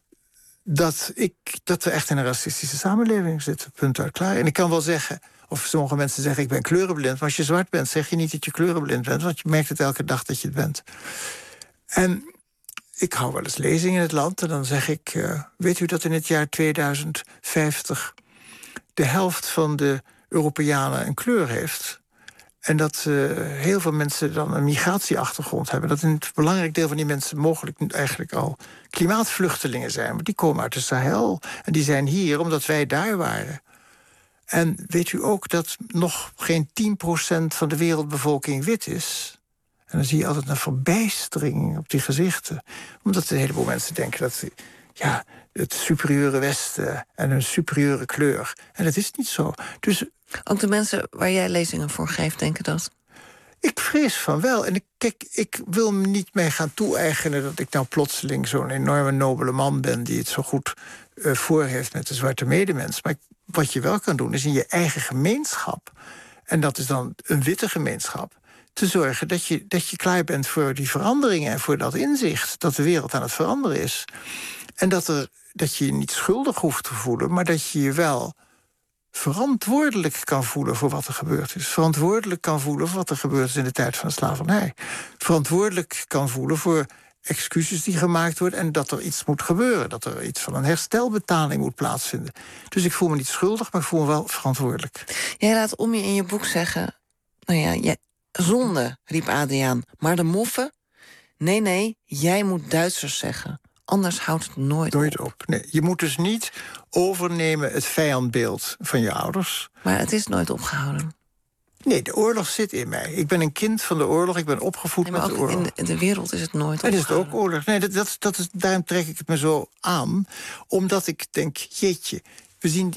dat we echt in een racistische samenleving zitten. Punt uit, klaar. En ik kan wel zeggen... of sommige mensen zeggen, ik ben kleurenblind... maar als je zwart bent, zeg je niet dat je kleurenblind bent... want je merkt het elke dag dat je het bent. En... ik hou wel eens lezingen in het land en dan zeg ik... weet u dat in het jaar 2050 de helft van de Europeanen een kleur heeft? En dat heel veel mensen dan een migratieachtergrond hebben. Dat een belangrijk deel van die mensen mogelijk eigenlijk al klimaatvluchtelingen zijn. Maar die komen uit de Sahel en die zijn hier omdat wij daar waren. En weet u ook dat nog geen 10% van de wereldbevolking wit is... En dan zie je altijd een verbijstering op die gezichten. Omdat een heleboel mensen denken dat het superieure Westen en een superieure kleur. En dat is niet zo. Dus ook de mensen waar jij lezingen voor geeft, denken dat? Ik vrees van wel. En ik wil me niet mee gaan toe-eigenen dat ik nou plotseling zo'n enorme nobele man ben die het zo goed voor heeft met de zwarte medemens. Maar wat je wel kan doen is in je eigen gemeenschap. En dat is dan een witte gemeenschap. Te zorgen dat je klaar bent voor die veranderingen en voor dat inzicht dat de wereld aan het veranderen is. En dat je je niet schuldig hoeft te voelen, maar dat je je wel verantwoordelijk kan voelen voor wat er gebeurd is. Verantwoordelijk kan voelen voor wat er gebeurd is in de tijd van de slavernij. Verantwoordelijk kan voelen voor excuses die gemaakt worden en dat er iets moet gebeuren. Dat er iets van een herstelbetaling moet plaatsvinden. Dus ik voel me niet schuldig, maar ik voel me wel verantwoordelijk. Jij laat Omni in je boek zeggen... zonde, riep Adriaan. Maar de moffen? Nee, jij moet Duitsers zeggen. Anders houdt het nooit op. Nee, je moet dus niet overnemen het vijandbeeld van je ouders. Maar het is nooit opgehouden. Nee, de oorlog zit in mij. Ik ben een kind van de oorlog. Ik ben opgevoed met de oorlog. In de wereld is het nooit opgehouden. En is het ook oorlog. Nee, daarom trek ik het me zo aan. Omdat ik denk, jeetje, we zien...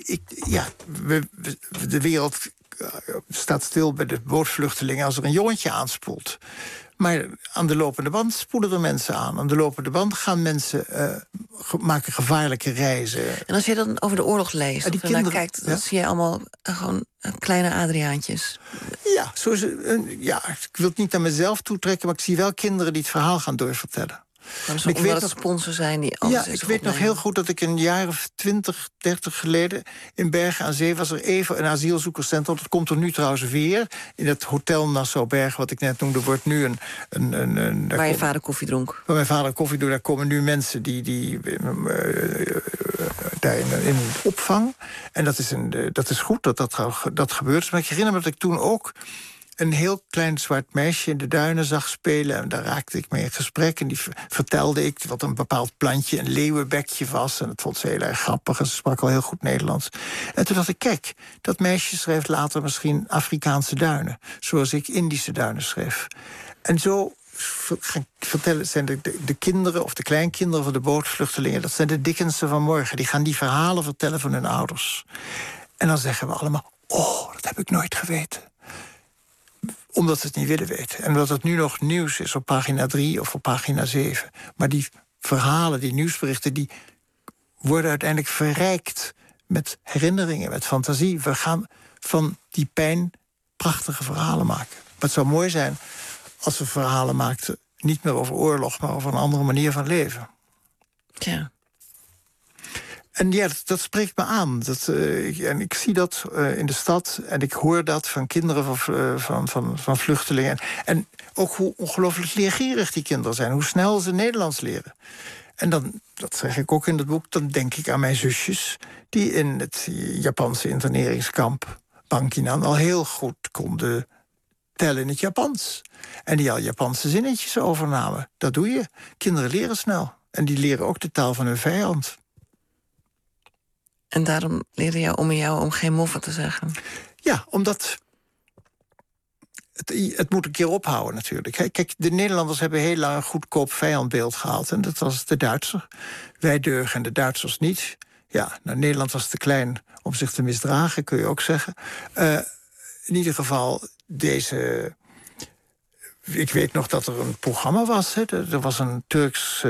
de wereld staat stil bij de bootvluchtelingen als er een jongetje aanspoelt. Maar aan de lopende band spoelen er mensen aan. Aan de lopende band gaan mensen maken gevaarlijke reizen. En als je dan over de oorlog leest of ernaar kijkt... dan zie je allemaal gewoon kleine Adriaantjes. Ja, ik wil het niet naar mezelf toetrekken... maar ik zie wel kinderen die het verhaal gaan doorvertellen. Ik weet dat sponsors zijn die alles ik weet nog heel goed dat ik een jaar of 20, 30 geleden... in Bergen aan Zee was er even een asielzoekerscentrum. Dat komt er nu trouwens weer. In het Hotel Nassau-Bergen, wat ik net noemde, wordt nu waar je vader koffie dronk. Waar mijn vader koffie dronk. Daar komen nu mensen die daar in opvang. En dat is goed dat gebeurt. Maar ik herinner me dat ik toen ook... een heel klein zwart meisje in de duinen zag spelen. En daar raakte ik mee in gesprek. En die vertelde ik wat een bepaald plantje, een leeuwenbekje was. En dat vond ze heel erg grappig. En ze sprak al heel goed Nederlands. En toen dacht ik, kijk, dat meisje schreef later misschien Afrikaanse duinen. Zoals ik Indische duinen schreef. En zo vertellen zijn de kinderen of de kleinkinderen van de bootvluchtelingen. Dat zijn de Dickensen van morgen. Die gaan die verhalen vertellen van hun ouders. En dan zeggen we allemaal, oh, dat heb ik nooit geweten. Omdat ze het niet willen weten. En omdat het nu nog nieuws is op pagina 3 of op pagina 7. Maar die verhalen, die nieuwsberichten... die worden uiteindelijk verrijkt met herinneringen, met fantasie. We gaan van die pijn prachtige verhalen maken. Maar het zou mooi zijn als we verhalen maakten... niet meer over oorlog, maar over een andere manier van leven. Ja. En ja, dat spreekt me aan. En ik zie dat in de stad en ik hoor dat van kinderen van vluchtelingen. En ook hoe ongelooflijk leergierig die kinderen zijn. Hoe snel ze Nederlands leren. En dan, dat zeg ik ook in het boek, dan denk ik aan mijn zusjes die in het Japanse interneringskamp Bankinan al heel goed konden tellen in het Japans. En die al Japanse zinnetjes overnamen. Dat doe je. Kinderen leren snel. En die leren ook de taal van hun vijand. En daarom leerde jou om geen moffen te zeggen? Ja, omdat het moet een keer ophouden natuurlijk. Kijk, de Nederlanders hebben heel lang een goedkoop vijandbeeld gehad. En dat was de Duitser. Wij deugen en de Duitsers niet. Ja, nou, Nederland was te klein om zich te misdragen, kun je ook zeggen. In ieder geval, ik weet nog dat er een programma was. Hè. Er was een Turks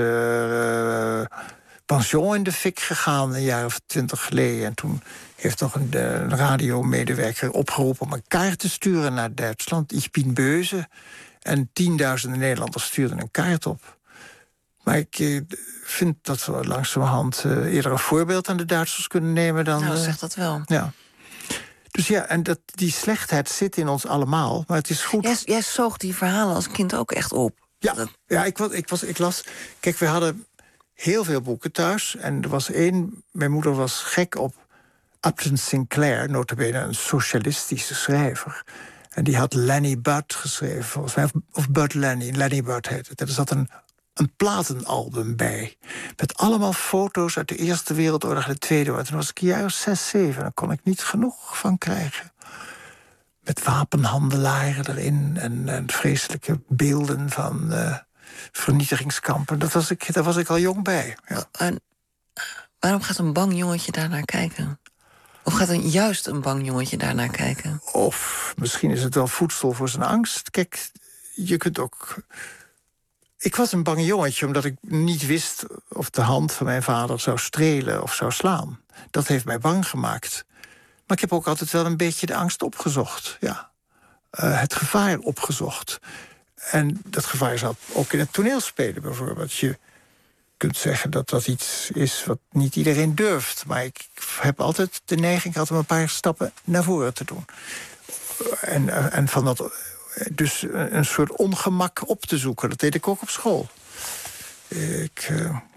pension in de fik gegaan een jaar of 20 geleden. En toen heeft nog een radiomedewerker opgeroepen om een kaart te sturen naar Duitsland. Ich bin böse. En 10.000 Nederlanders stuurden een kaart op. Maar ik vind dat we langzamerhand eerder een voorbeeld aan de Duitsers kunnen nemen dan... Nou, zeg dat wel. Ja. Dus ja, en die slechtheid zit in ons allemaal, maar het is goed... Jij zoog die verhalen als kind ook echt op. Ja, ik las... Kijk, we hadden heel veel boeken thuis. En er was één... Mijn moeder was gek op Upton Sinclair, nota bene een socialistische schrijver. En die had Lenny Budd geschreven, volgens mij. Of Bud Lenny, Lenny Budd heet het. En er zat een platenalbum bij. Met allemaal foto's uit de Eerste Wereldoorlog en de Tweede Wereldoorlog. Toen was ik een jaar of 6, 7. Daar kon ik niet genoeg van krijgen. Met wapenhandelaren erin. En vreselijke beelden van vernietigingskampen. Daar was ik al jong bij. Ja. En waarom gaat een bang jongetje daarnaar kijken? Of gaat juist een bang jongetje daarnaar kijken? Of misschien is het wel voedsel voor zijn angst. Kijk, je kunt ook... Ik was een bang jongetje omdat ik niet wist of de hand van mijn vader zou strelen of zou slaan. Dat heeft mij bang gemaakt. Maar ik heb ook altijd wel een beetje de angst opgezocht. Ja. Het gevaar opgezocht. En dat gevaar zat ook in het toneelspelen bijvoorbeeld. Je kunt zeggen dat dat iets is wat niet iedereen durft. Maar ik heb altijd de neiging gehad om een paar stappen naar voren te doen. En van dat... Dus een soort ongemak op te zoeken. Dat deed ik ook op school. Ik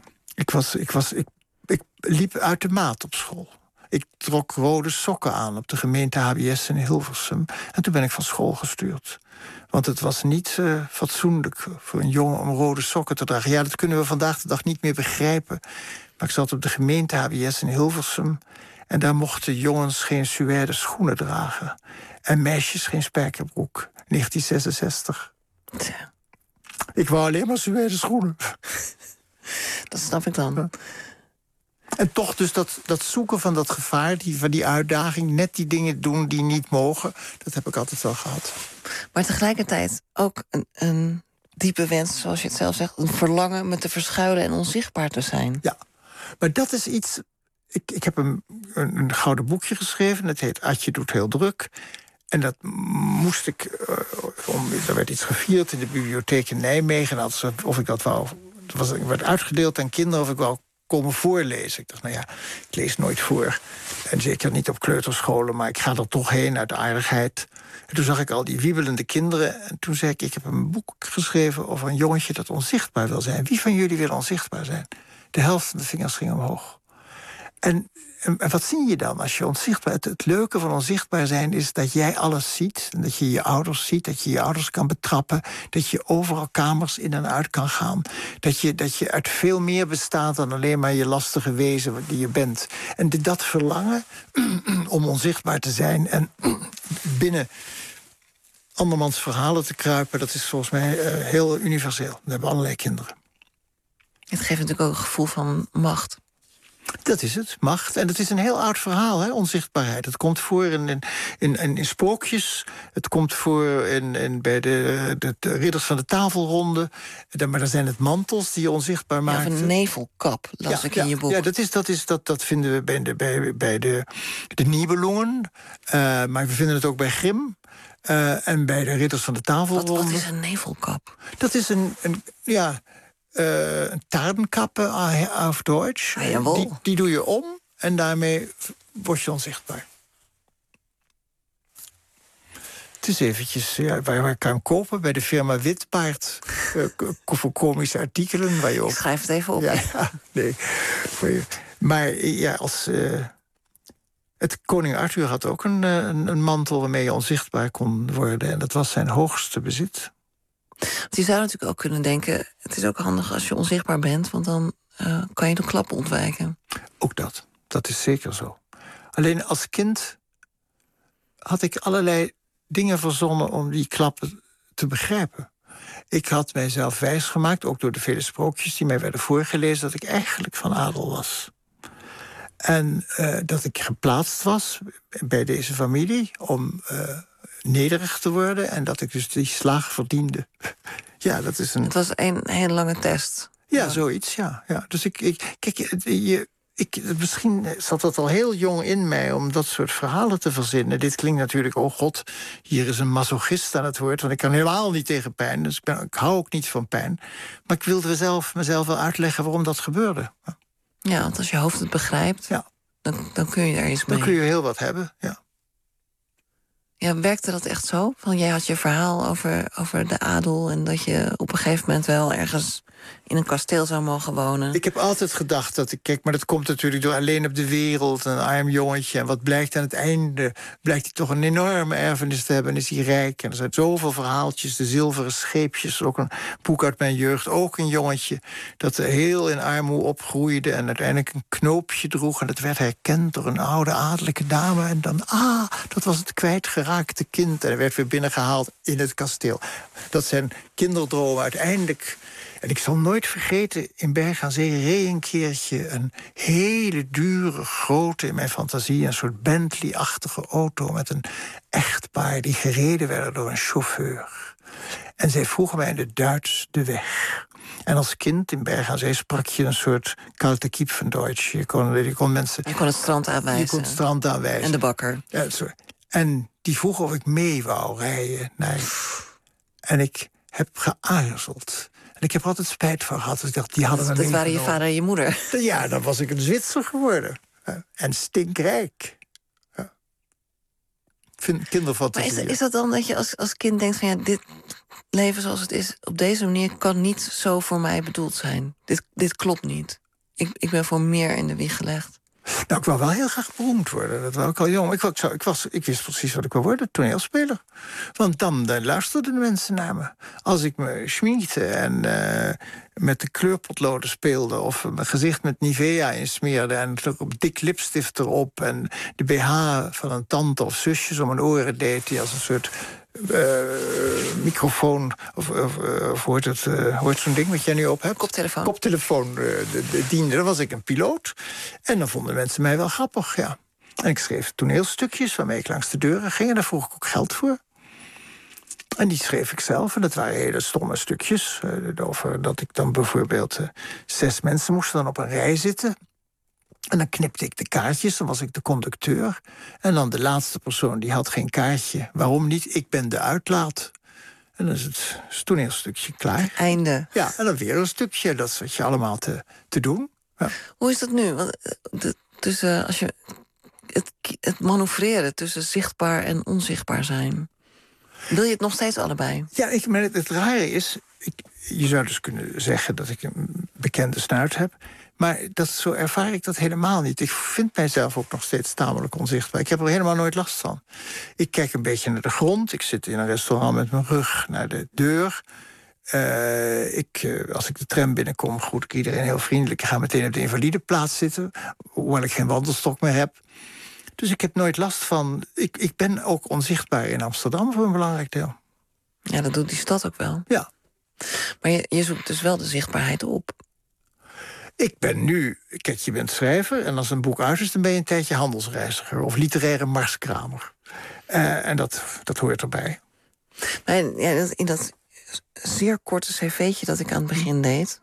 liep uit de maat op school. Ik trok rode sokken aan op de gemeente HBS in Hilversum. En toen ben ik van school gestuurd. Want het was niet fatsoenlijk voor een jongen om rode sokken te dragen. Ja, dat kunnen we vandaag de dag niet meer begrijpen. Maar ik zat op de gemeente HBS in Hilversum. En daar mochten jongens geen suède schoenen dragen. En meisjes geen spijkerbroek. 1966. Tja. Ik wou alleen maar suède schoenen. Dat snap ik dan. Ja. En toch dus dat zoeken van dat gevaar, van die uitdaging... net die dingen doen die niet mogen, dat heb ik altijd wel gehad. Maar tegelijkertijd ook een diepe wens, zoals je het zelf zegt... een verlangen me te verschuilen en onzichtbaar te zijn. Ja, maar dat is iets... Ik heb een gouden boekje geschreven, dat heet Adje doet heel druk... En dat moest ik... er werd iets gevierd in de bibliotheek in Nijmegen. Of ik dat wou... Het werd uitgedeeld aan kinderen of ik wou komen voorlezen. Ik dacht, nou ja, ik lees nooit voor. En zeker niet op kleuterscholen, maar ik ga er toch heen uit aardigheid. En toen zag ik al die wiebelende kinderen. En toen zei ik heb een boek geschreven over een jongetje dat onzichtbaar wil zijn. Wie van jullie wil onzichtbaar zijn? De helft van de vingers ging omhoog. En wat zie je dan als je onzichtbaar... Het leuke van onzichtbaar zijn is dat jij alles ziet. En dat je je ouders ziet, dat je je ouders kan betrappen. Dat je overal kamers in en uit kan gaan. Dat je uit veel meer bestaat dan alleen maar je lastige wezen die je bent. En dat verlangen om onzichtbaar te zijn... en binnen andermans verhalen te kruipen... dat is volgens mij heel universeel. Dat hebben allerlei kinderen. Het geeft natuurlijk ook een gevoel van macht. Dat is het, macht. En het is een heel oud verhaal, hè, onzichtbaarheid. Het komt voor in sprookjes. Het komt voor bij de ridders van de tafelronde. Maar dan zijn het mantels die je onzichtbaar maken. Ja, een nevelkap, las ik in je boek. Ja, dat vinden we bij de Nibelungen. Maar we vinden het ook bij Grimm. En bij de ridders van de tafelronde. Wat is een nevelkap? Dat is een Tarnkappe auf Deutsch. Ah, die doe je om en daarmee word je onzichtbaar. Het is eventjes, waar kan je hem kopen? Bij de firma Witpaard. Voor komische artikelen. Waar je ook... Ik schrijf het even op. Ja, nee. Maar ja, koning Arthur had ook een mantel waarmee je onzichtbaar kon worden. En dat was zijn hoogste bezit. Want je zou natuurlijk ook kunnen denken, het is ook handig als je onzichtbaar bent, want dan kan je de klappen ontwijken. Ook dat is zeker zo. Alleen als kind had ik allerlei dingen verzonnen om die klappen te begrijpen. Ik had mijzelf wijsgemaakt, ook door de vele sprookjes die mij werden voorgelezen, dat ik eigenlijk van adel was. En dat ik geplaatst was bij deze familie om nederig te worden en dat ik dus die slag verdiende. Ja, dat is een... Het was een hele lange test. Ja, zoiets, ja. Dus misschien zat dat al heel jong in mij om dat soort verhalen te verzinnen. Dit klinkt natuurlijk, oh god, hier is een masochist aan het woord, want ik kan helemaal niet tegen pijn, dus ik hou ook niet van pijn. Maar ik wilde mezelf wel uitleggen waarom dat gebeurde. Ja, want als je hoofd het begrijpt, dan kun je er iets mee. Dan kun je heel wat hebben, ja. Ja, werkte dat echt zo? Van jij had je verhaal over de adel en dat je op een gegeven moment wel ergens in een kasteel zou mogen wonen. Ik heb altijd gedacht dat kijk, maar dat komt natuurlijk door Alleen op de wereld, een arm jongetje. En wat blijkt aan het einde? Blijkt hij toch een enorme erfenis te hebben en is hij rijk. En er zijn zoveel verhaaltjes, de zilveren scheepjes, ook een boek uit mijn jeugd. Ook een jongetje dat heel in armoede opgroeide en uiteindelijk een knoopje droeg. En dat werd herkend door een oude adellijke dame. En dan, dat was het kwijtgeraakte kind. En hij werd weer binnengehaald in het kasteel. Dat zijn kinderdromen uiteindelijk. En ik zal nooit vergeten, in Berg aan Zee reed een keertje een hele dure, grote, in mijn fantasie, een soort Bentley-achtige auto met een echtpaar die gereden werden door een chauffeur. En zij vroegen mij in het Duits de weg. En als kind in Berg aan Zee sprak je een soort kalte kiep van Duits. Je kon mensen... Je kon het strand aanwijzen. Je kon het strand aanwijzen. En de bakker. Ja, en die vroeg of ik mee wou rijden. En ik heb geaarzeld. En ik heb er altijd spijt van gehad. Dus ik dacht, die hadden me Dat waren je vader en je moeder. Ja, dan was ik een Zwitser geworden. En stinkrijk. Ja. Ik vind kinderfantasie. Maar is dat dan dat je als kind denkt van ja, dit leven zoals het is op deze manier kan niet zo voor mij bedoeld zijn. Dit klopt niet. Ik ben voor meer in de wieg gelegd. Nou, ik wou wel heel graag beroemd worden. Dat was ook al jong. Ik wist precies wat ik wou worden, toneelspeler. Want dan luisterden de mensen naar me. Als ik me schminkte en met de kleurpotloden speelde... of mijn gezicht met Nivea insmeerde en er op dik lipstift erop... en de BH van een tante of zusjes om mijn oren deed... die als een soort... microfoon, of hoort zo'n ding wat jij nu op hebt? Koptelefoon diende. Dan was ik een piloot. En dan vonden mensen mij wel grappig, ja. En ik schreef toneelstukjes waarmee ik langs de deuren ging... en daar vroeg ik ook geld voor. En die schreef ik zelf. En dat waren hele stomme stukjes. Over dat ik dan bijvoorbeeld 6 mensen moesten dan op een rij zitten... En dan knipte ik de kaartjes, dan was ik de conducteur. En dan de laatste persoon, die had geen kaartje. Waarom niet? Ik ben de uitlaat. En dan is het toneelstukje klaar. Einde. Ja, en dan weer een stukje. Dat zat je allemaal te doen. Ja. Hoe is dat nu? Want als je het manoeuvreren tussen zichtbaar en onzichtbaar zijn... wil je het nog steeds allebei? Ja, maar het rare is... je zou dus kunnen zeggen dat ik een bekende snuit heb... Maar zo ervaar ik dat helemaal niet. Ik vind mijzelf ook nog steeds tamelijk onzichtbaar. Ik heb er helemaal nooit last van. Ik kijk een beetje naar de grond. Ik zit in een restaurant met mijn rug naar de deur. Als ik de tram binnenkom, groet ik iedereen heel vriendelijk. Ik ga meteen op de invalideplaats zitten, hoewel ik geen wandelstok meer heb. Dus ik heb nooit last van... Ik ben ook onzichtbaar in Amsterdam voor een belangrijk deel. Ja, dat doet die stad ook wel. Ja. Maar je zoekt dus wel de zichtbaarheid op. Ik ben nu... Kijk, je bent schrijver en als een boek uit is... dan ben je een tijdje handelsreiziger of literaire marskramer. En dat hoort erbij. Maar in dat zeer korte cv'tje dat ik aan het begin deed...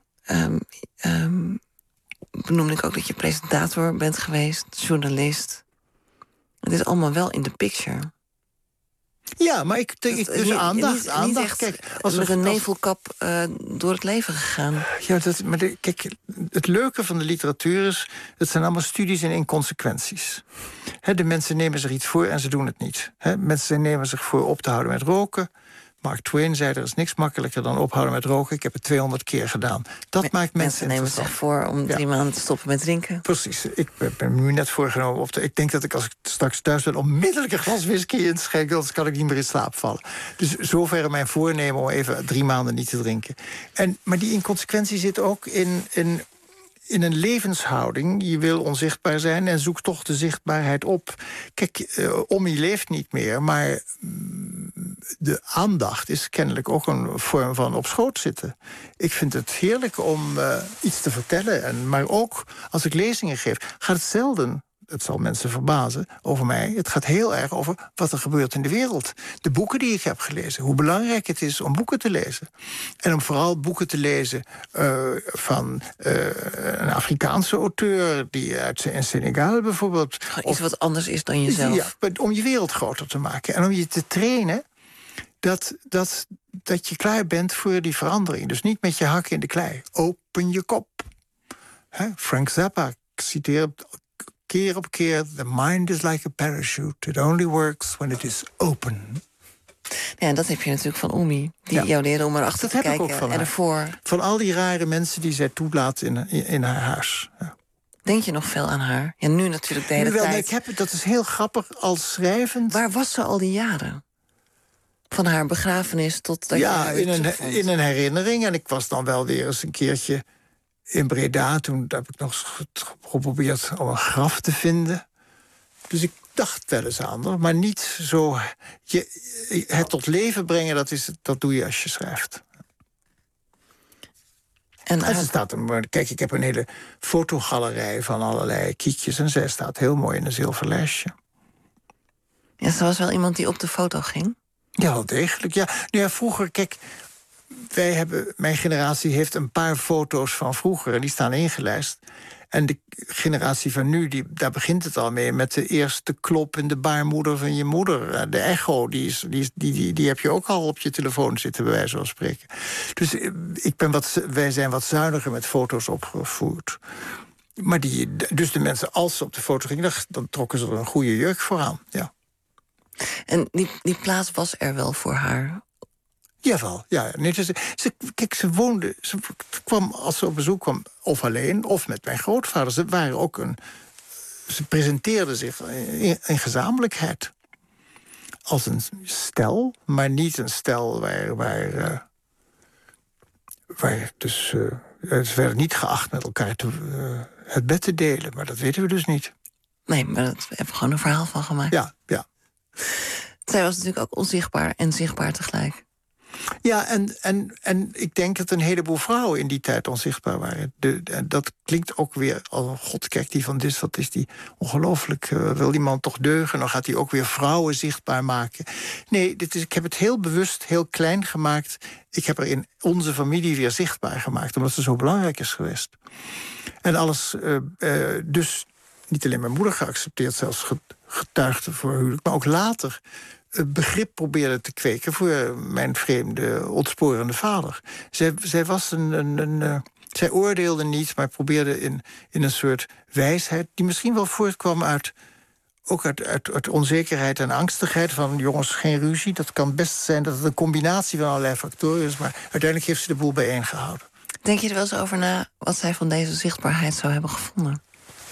benoemde ik ook dat je presentator bent geweest, journalist. Het is allemaal wel in de picture. Ja, maar dus aandacht. Niet echt kijk, met een nevelkap door het leven gegaan. Ja, kijk, het leuke van de literatuur is, het zijn allemaal studies in inconsequenties. De mensen nemen zich iets voor en ze doen het niet. Mensen nemen zich voor op te houden met roken. Mark Twain zei, er is niks makkelijker dan ophouden met roken. Ik heb het 200 keer gedaan. Dat maakt mensen nemen zich voor om 3 maanden te stoppen met drinken. Precies. Ik ben nu net voorgenomen. Ik denk dat ik, als ik straks thuis ben, onmiddellijk een glas whisky inschenk. Anders kan ik niet meer in slaap vallen. Dus zover mijn voornemen om even 3 maanden niet te drinken. Maar die inconsequentie zit ook in een levenshouding. Je wil onzichtbaar zijn en zoekt toch de zichtbaarheid op. Kijk, Ommi leeft niet meer, maar de aandacht is kennelijk ook een vorm van op schoot zitten. Ik vind het heerlijk om iets te vertellen. Maar ook als ik lezingen geef, gaat het zelden, het zal mensen verbazen, over mij. Het gaat heel erg over wat er gebeurt in de wereld. De boeken die ik heb gelezen. Hoe belangrijk het is om boeken te lezen. En om vooral boeken te lezen van een Afrikaanse auteur, die in Senegal bijvoorbeeld. Iets wat anders is dan jezelf. Ja, om je wereld groter te maken. En om je te trainen dat je klaar bent voor die verandering. Dus niet met je hakken in de klei. Open je kop. Frank Zappa, ik citeer keer op keer: the mind is like a parachute. It only works when it is open. Ja, en dat heb je natuurlijk van Ommi. Die jou leerde om erachter te kijken. Ik ook van en ervoor. Van al die rare mensen die zij toelaat in haar huis. Ja. Denk je nog veel aan haar? Ja, nu natuurlijk de hele tijd. Nee, dat is heel grappig als schrijvend. Waar was ze al die jaren? Van haar begrafenis tot dat in een herinnering. En ik was dan wel weer eens een keertje in Breda. Toen heb ik nog geprobeerd om een graf te vinden. Dus ik dacht wel eens aan haar, maar niet zo. Het tot leven brengen, dat doe je als je schrijft. En ze staat kijk, ik heb een hele fotogalerij van allerlei kietjes en zij staat heel mooi in een zilver lijstje. Ja, ze was wel iemand die op de foto ging? Ja, wel degelijk. Ja, vroeger, kijk, mijn generatie heeft een paar foto's van vroeger en die staan ingelijst. En de generatie van nu, daar begint het al mee met de eerste klop in de baarmoeder van je moeder. De echo, die heb je ook al op je telefoon zitten, bij wijze van spreken. Dus wij zijn wat zuiniger met foto's opgevoerd. Maar dus de mensen, als ze op de foto gingen, dan trokken ze er een goede jurk voor aan. Ja. En die plaats was er wel voor haar? Jawel, ja. Nee, kijk, ze woonde. Ze kwam, als ze op bezoek kwam, of alleen, of met mijn grootvader. Ze presenteerde zich in gezamenlijkheid. Als een stel, maar niet een stel waar dus. Ze werden niet geacht met elkaar het bed te delen, maar dat weten we dus niet. Nee, maar daar hebben we gewoon een verhaal van gemaakt. Ja. Zij was natuurlijk ook onzichtbaar en zichtbaar tegelijk. Ja, en ik denk dat een heleboel vrouwen in die tijd onzichtbaar waren. Dat klinkt ook weer, god, kijk, die van Dis, wat is die ongelooflijk. Wil die man toch deugen? Dan gaat hij ook weer vrouwen zichtbaar maken. Nee, ik heb het heel bewust heel klein gemaakt. Ik heb er in onze familie weer zichtbaar gemaakt, omdat ze zo belangrijk is geweest. En alles, dus niet alleen mijn moeder geaccepteerd, zelfs getuigde voor huwelijk, maar ook later begrip probeerde te kweken voor mijn vreemde, ontsporende vader. Zij oordeelde niet, maar probeerde in een soort wijsheid die misschien wel voortkwam uit onzekerheid en angstigheid. Van jongens, geen ruzie. Dat kan best zijn dat het een combinatie van allerlei factoren is, maar uiteindelijk heeft ze de boel bijeengehouden. Denk je er wel eens over na wat zij van deze zichtbaarheid zou hebben gevonden?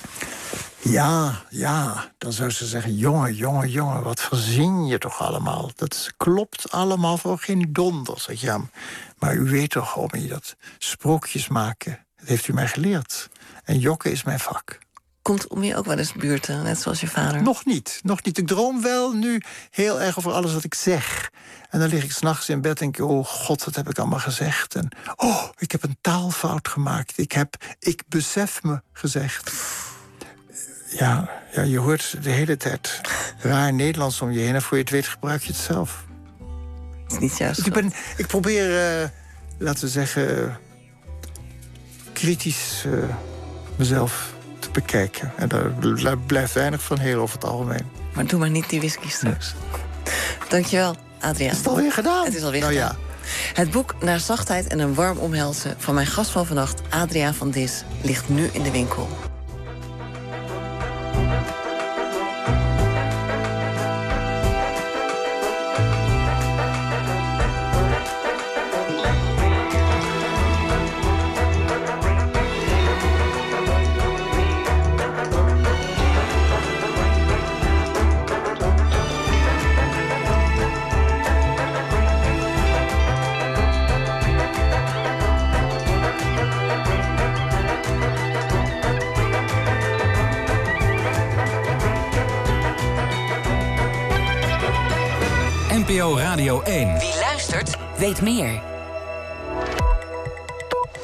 Ja, dan zou ze zeggen, jongen, wat verzin je toch allemaal? Dat klopt allemaal voor geen donder, zeg je. Maar u weet toch, Ommi, dat sprookjes maken, dat heeft u mij geleerd. En jokken is mijn vak. Komt Ommi ook wel eens buurten, net zoals je vader? Nog niet. Ik droom wel nu heel erg over alles wat ik zeg. En dan lig ik 's nachts in bed en denk, oh god, wat heb ik allemaal gezegd? En ik heb een taalfout gemaakt. Ik besef me gezegd. Ja, je hoort de hele tijd raar Nederlands om je heen en voor je het weet gebruik je het zelf. Het is niet juist. Ik probeer, laten we zeggen, kritisch mezelf te bekijken. En daar blijft weinig van heel over het algemeen. Maar doe maar niet die whisky straks. Dankjewel, Adriaan. Is het alweer gedaan? Het is alweer gedaan. Ja. Het boek Naar zachtheid en een warm omhelzen van mijn gast van vannacht, Adriaan van Dis, ligt nu in de winkel. NPO Radio 1. Wie luistert, weet meer.